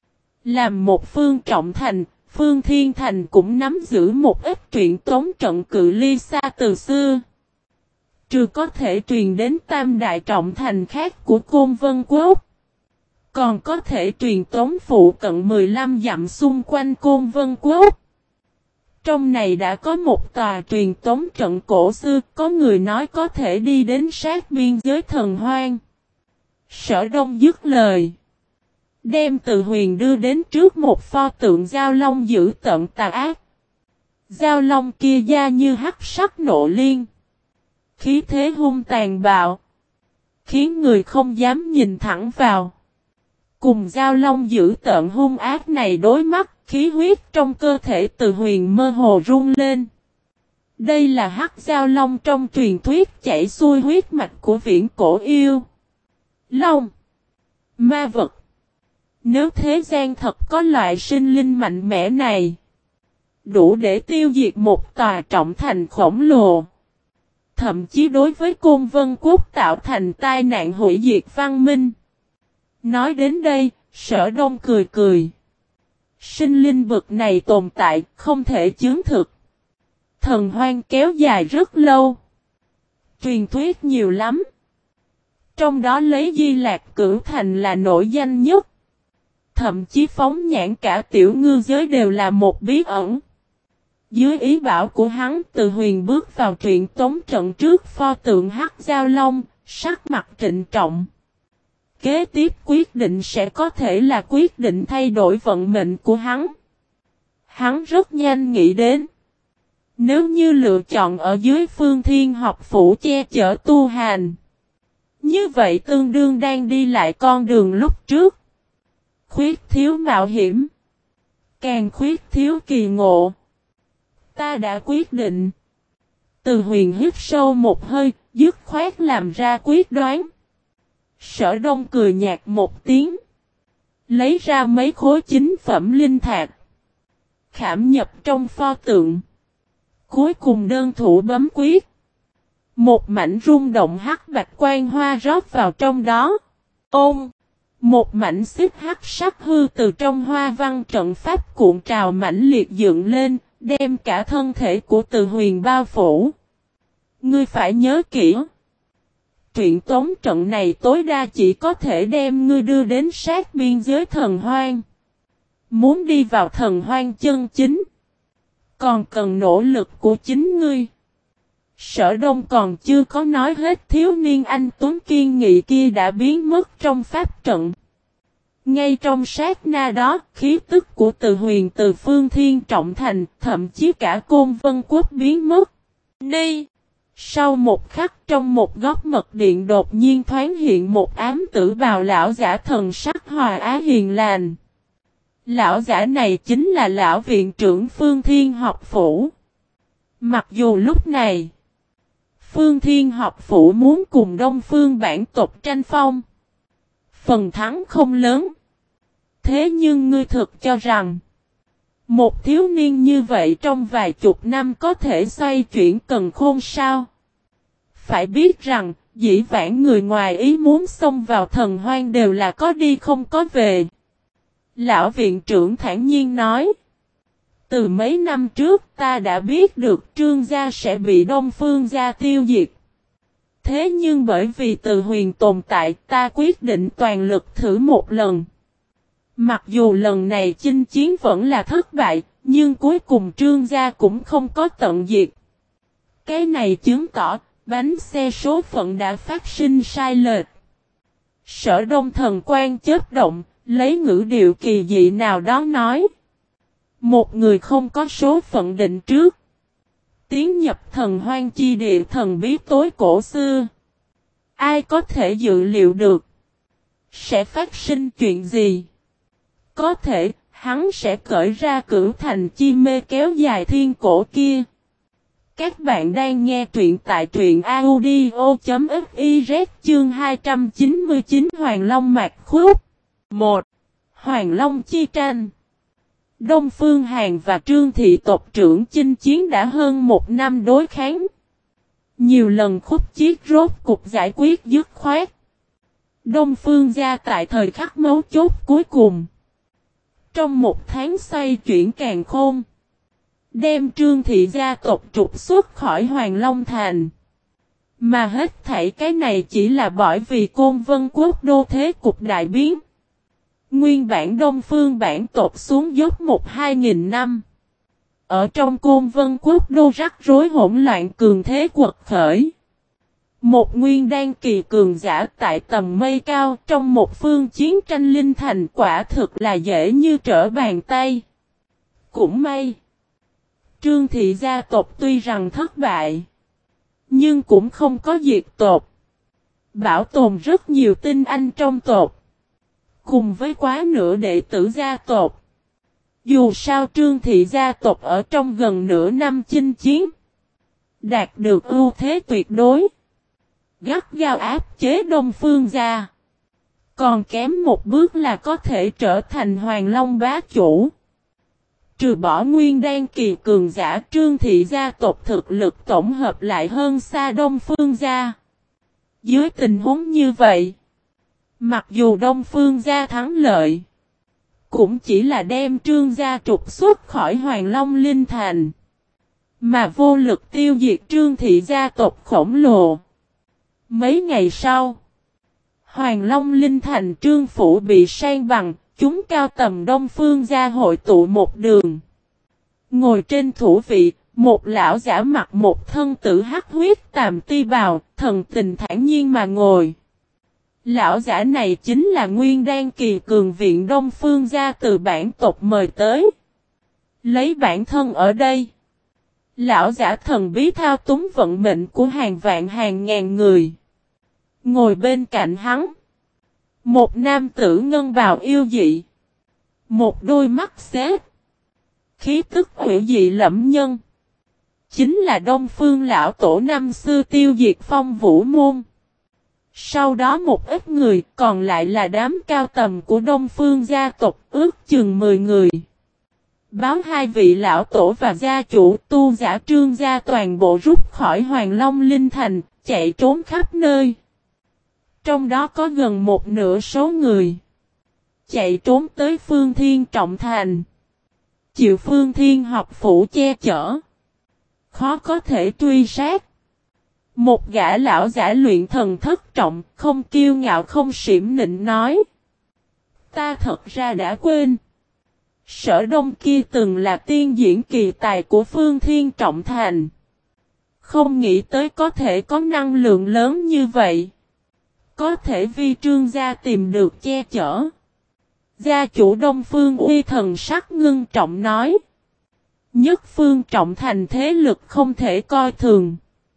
Làm một phương trọng thành, Phương Thiên Thành cũng nắm giữ một ít truyện tống trận cự ly xa từ xưa. Trừ có thể truyền đến tam đại trọng thành khác của Côn Vân Quốc. Còn có thể truyền tống phụ cận mười lăm dặm xung quanh Côn Vân Quốc. Trong này đã có một tòa truyền tống trận cổ xưa, có người nói có thể đi đến sát biên giới thần hoang. Sở Đông dứt lời. Đem Từ Huyền đưa đến trước một pho tượng Giao Long dữ tợn tà ác. Giao Long kia da như hắc sắc nộ liên. Khí thế hung tàn bạo. Khiến người không dám nhìn thẳng vào. Cùng Giao Long dữ tợn hung ác này đối mắt, khí huyết trong cơ thể Từ Huyền mơ hồ rung lên. Đây là hắc Giao Long trong truyền thuyết chảy xuôi huyết mạch của viễn cổ yêu. Long. Ma vật. Nếu thế gian thật có loại sinh linh mạnh mẽ này, đủ để tiêu diệt một tòa trọng thành khổng lồ. Thậm chí đối với Côn Vân Quốc tạo thành tai nạn hủy diệt văn minh. Nói đến đây, Sở Đông cười cười. Sinh linh bực này tồn tại, không thể chứng thực. Thần hoang kéo dài rất lâu. Truyền thuyết nhiều lắm. Trong đó lấy Di Lạc Cửu Thành là nổi danh nhất. Thậm chí phóng nhãn cả tiểu ngư giới đều là một bí ẩn. Dưới ý bảo của hắn, Từ Huyền bước vào truyện tống trận trước pho tượng hắc Giao Long, sắc mặt trịnh trọng. Kế tiếp quyết định sẽ có thể là quyết định thay đổi vận mệnh của hắn. Hắn rất nhanh nghĩ đến. Nếu như lựa chọn ở dưới Phương Thiên học phủ che chở tu hành, như vậy tương đương đang đi lại con đường lúc trước. Khuyết thiếu mạo hiểm. Càng khuyết thiếu kỳ ngộ. Ta đã quyết định. Từ Huyền hít sâu một hơi, dứt khoát làm ra quyết đoán. Sở Đông cười nhạt một tiếng. Lấy ra mấy khối chính phẩm linh thạch. Khảm nhập trong pho tượng. Cuối cùng đơn thủ bấm quyết. Một mảnh rung động hắc bạch quang hoa rót vào trong đó. Ôm. Một mảnh xích hắc sắc hư từ trong hoa văn trận pháp cuộn trào mãnh liệt dựng lên, đem cả thân thể của Từ Huyền bao phủ. Ngươi phải nhớ kỹ. Truyện tống trận này tối đa chỉ có thể đem ngươi đưa đến sát biên giới thần hoang. Muốn đi vào thần hoang chân chính, còn cần nỗ lực của chính ngươi. Sở Đông còn chưa có nói hết, thiếu niên anh tuấn kiên nghị kia đã biến mất trong pháp trận. Ngay trong sát na đó, khí tức của Từ Huyền từ Phương Thiên Trọng Thành, thậm chí cả Côn Vân Quốc biến mất. Ni! Sau một khắc, trong một góc mật điện đột nhiên thoáng hiện một ám tử bào lão giả, thần sắc hòa á hiền lành. Lão giả này chính là lão viện trưởng Phương Thiên học phủ. Mặc dù lúc này, Phương Thiên học phủ muốn cùng Đông Phương bản tộc tranh phong, phần thắng không lớn. Thế nhưng ngươi thực cho rằng, một thiếu niên như vậy trong vài chục năm có thể xoay chuyển càn khôn sao? Phải biết rằng, dĩ vãng người ngoài ý muốn xông vào thần hoang đều là có đi không có về. Lão viện trưởng thản nhiên nói. Từ mấy năm trước ta đã biết được Trương gia sẽ bị Đông Phương gia tiêu diệt. Thế nhưng bởi vì Từ Huyền tồn tại, ta quyết định toàn lực thử một lần. Mặc dù lần này chinh chiến vẫn là thất bại, nhưng cuối cùng Trương gia cũng không có tận diệt. Cái này chứng tỏ, bánh xe số phận đã phát sinh sai lệch. Sở Đông thần quan chớp động, lấy ngữ điệu kỳ dị nào đó nói. Một người không có số phận định trước. Tiến nhập thần hoang chi địa thần bí tối cổ xưa. Ai có thể dự liệu được? Sẽ phát sinh chuyện gì? Có thể, hắn sẽ cởi ra cửu thành chi mê kéo dài thiên cổ kia. Các bạn đang nghe truyện tại truyện audio chấm fiz chương hai trăm chín mươi chín Hoàng Long Mạc Khúc. một. Hoàng Long chi tranh. Đông Phương Hàn và Trương thị tộc trưởng chinh chiến đã hơn một năm đối kháng. Nhiều lần khúc chiết rốt cục giải quyết dứt khoát. Đông Phương gia tại thời khắc mấu chốt cuối cùng. Trong một tháng xoay chuyển càn khôn. Đem Trương thị gia tộc trục xuất khỏi Hoàng Long Thành. Mà hết thảy cái này chỉ là bởi vì Côn Vân Quốc đô thế cục đại biến. Nguyên bản Đông Phương bản tộc xuống dốc một hai nghìn năm. Ở trong Côn Vân Quốc đô rắc rối hỗn loạn cường thế quật khởi. Một nguyên đan kỳ cường giả tại tầm mây cao trong một phương chiến tranh linh thành quả thực là dễ như trở bàn tay. Cũng may. Trương thị gia tộc tuy rằng thất bại. Nhưng cũng không có diệt tộc. Bảo tồn rất nhiều tinh anh trong tộc. Cùng với quá nửa đệ tử gia tộc. Dù sao Trương thị gia tộc ở trong gần nửa năm chinh chiến. Đạt được ưu thế tuyệt đối. Gắt gao áp chế Đông Phương gia. Còn kém một bước là có thể trở thành Hoàng Long bá chủ. Trừ bỏ nguyên đan kỳ cường giả Trương thị gia tộc thực lực tổng hợp lại hơn xa Đông Phương gia. Dưới tình huống như vậy. Mặc dù Đông Phương gia thắng lợi. Cũng chỉ là đem Trương gia trục xuất khỏi Hoàng Long Linh Thành. Mà vô lực tiêu diệt Trương thị gia tộc khổng lồ. Mấy ngày sau. Hoàng Long Linh Thành Trương phủ bị san bằng. Chúng cao tầm Đông Phương gia hội tụ một đường. Ngồi trên thủ vị. Một lão giả mặc một thân tử hắc huyết tàm ti bào. Thần tình thản nhiên mà ngồi. Lão giả này chính là Nguyên Đan kỳ cường viện Đông Phương gia từ bản tộc mời tới. Lấy bản thân ở đây. Lão giả thần bí thao túng vận mệnh của hàng vạn hàng ngàn người. Ngồi bên cạnh hắn. Một nam tử ngân bào yêu dị. Một đôi mắt xếp. Khí tức hủy dị lẫm nhân. Chính là Đông Phương lão tổ năm xưa tiêu diệt Phong Vũ môn. Sau đó một ít người, còn lại là đám cao tầm của Đông Phương gia tộc, ước chừng mười người. Báo hai vị lão tổ và gia chủ tu giả Trương gia toàn bộ rút khỏi Hoàng Long Linh Thành, chạy trốn khắp nơi. Trong đó có gần một nửa số người chạy trốn tới Phương Thiên Trọng Thành. Chịu Phương Thiên học phủ che chở. Khó có thể truy sát. Một gã lão giả luyện thần thất trọng, không kiêu ngạo không xiểm nịnh nói. Ta thật ra đã quên. Sở Đông kia từng là tiên diễn kỳ tài của Phương Thiên Trọng Thành. Không nghĩ tới có thể có năng lượng lớn như vậy. Có thể vì Trương gia tìm được che chở. Gia chủ Đông Phương Uy thần sắc ngưng trọng nói. Nhất phương trọng thành thế lực không thể coi thường.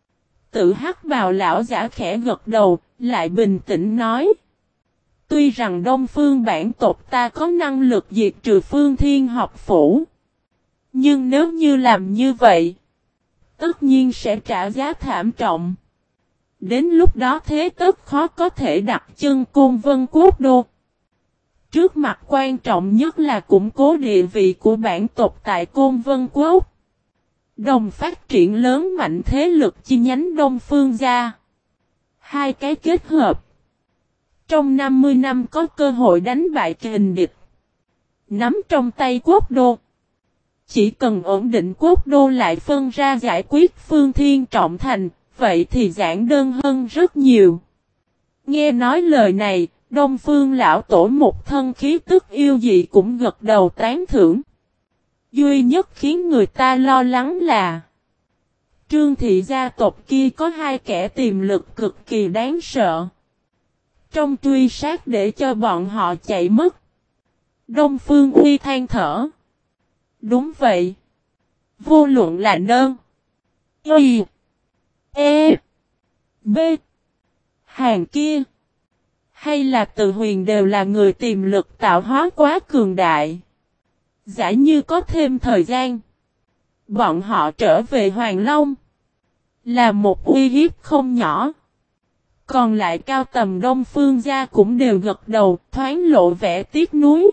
Tự hắc bào lão giả khẽ gật đầu, lại bình tĩnh nói. Tuy rằng Đông Phương bản tộc ta có năng lực diệt trừ Phương Thiên học phủ. Nhưng nếu như làm như vậy, tất nhiên sẽ trả giá thảm trọng. Đến lúc đó thế tất khó có thể đặt chân Côn Vân Quốc đô. Trước mặt quan trọng nhất là củng cố địa vị của bản tộc tại Côn Vân Quốc. Đồng phát triển lớn mạnh thế lực chi nhánh Đông Phương gia. Hai cái kết hợp. Trong năm mươi năm có cơ hội đánh bại kình địch. Nắm trong tay quốc đô. Chỉ cần ổn định quốc đô lại phân ra giải quyết Phương Thiên trọng thành, vậy thì giản đơn hơn rất nhiều. Nghe nói lời này, Đông Phương lão tổ một thân khí tức yêu dị cũng gật đầu tán thưởng. Duy nhất khiến người ta lo lắng là Trương thị gia tộc kia có hai kẻ tiềm lực cực kỳ đáng sợ. Trong truy sát để cho bọn họ chạy mất. Đông Phương Uy than thở. Đúng vậy. Vô luận là nơn. Y. E. B. Hàng kia. Hay là Từ Huyền đều là người tiềm lực tạo hóa quá cường đại. Giả như có thêm thời gian. Bọn họ trở về Hoàng Long. Là một uy hiếp không nhỏ. Còn lại cao tầm Đông Phương gia cũng đều gật đầu, thoáng lộ vẻ tiếc nuối.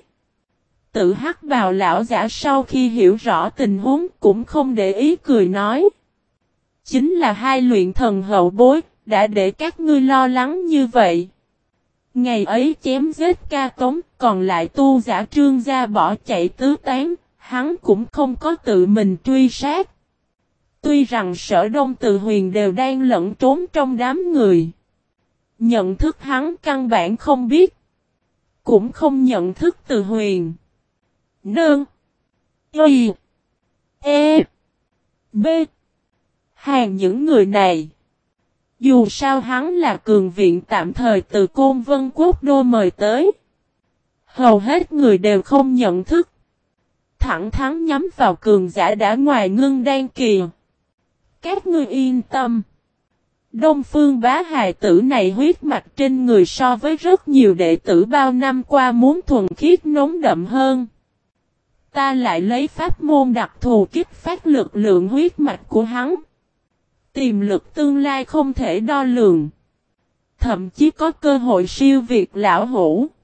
Tự hắc bào lão giả sau khi hiểu rõ tình huống cũng không để ý cười nói. Chính là hai luyện thần hậu bối, đã để các ngươi lo lắng như vậy. Ngày ấy chém giết Ca Tống, còn lại tu giả Trương gia bỏ chạy tứ tán, hắn cũng không có tự mình truy sát. Tuy rằng Sở Đông Từ Huyền đều đang lẫn trốn trong đám người. Nhận thức hắn căn bản không biết. Cũng không nhận thức Từ Huyền. Nương. Y. E. B. Hàng những người này. Dù sao hắn là cường viện tạm thời từ Côn Vân Quốc đô mời tới. Hầu hết người đều không nhận thức. Thẳng thắn nhắm vào cường giả đã ngoài ngưng đan kỳ. Các ngươi yên tâm. Đông Phương bá hài tử này huyết mạch trên người so với rất nhiều đệ tử bao năm qua muốn thuần khiết nóng đậm hơn. Ta lại lấy pháp môn đặc thù kích phát lực lượng huyết mạch của hắn. Tiềm lực tương lai không thể đo lường. Thậm chí có cơ hội siêu việt lão hủ.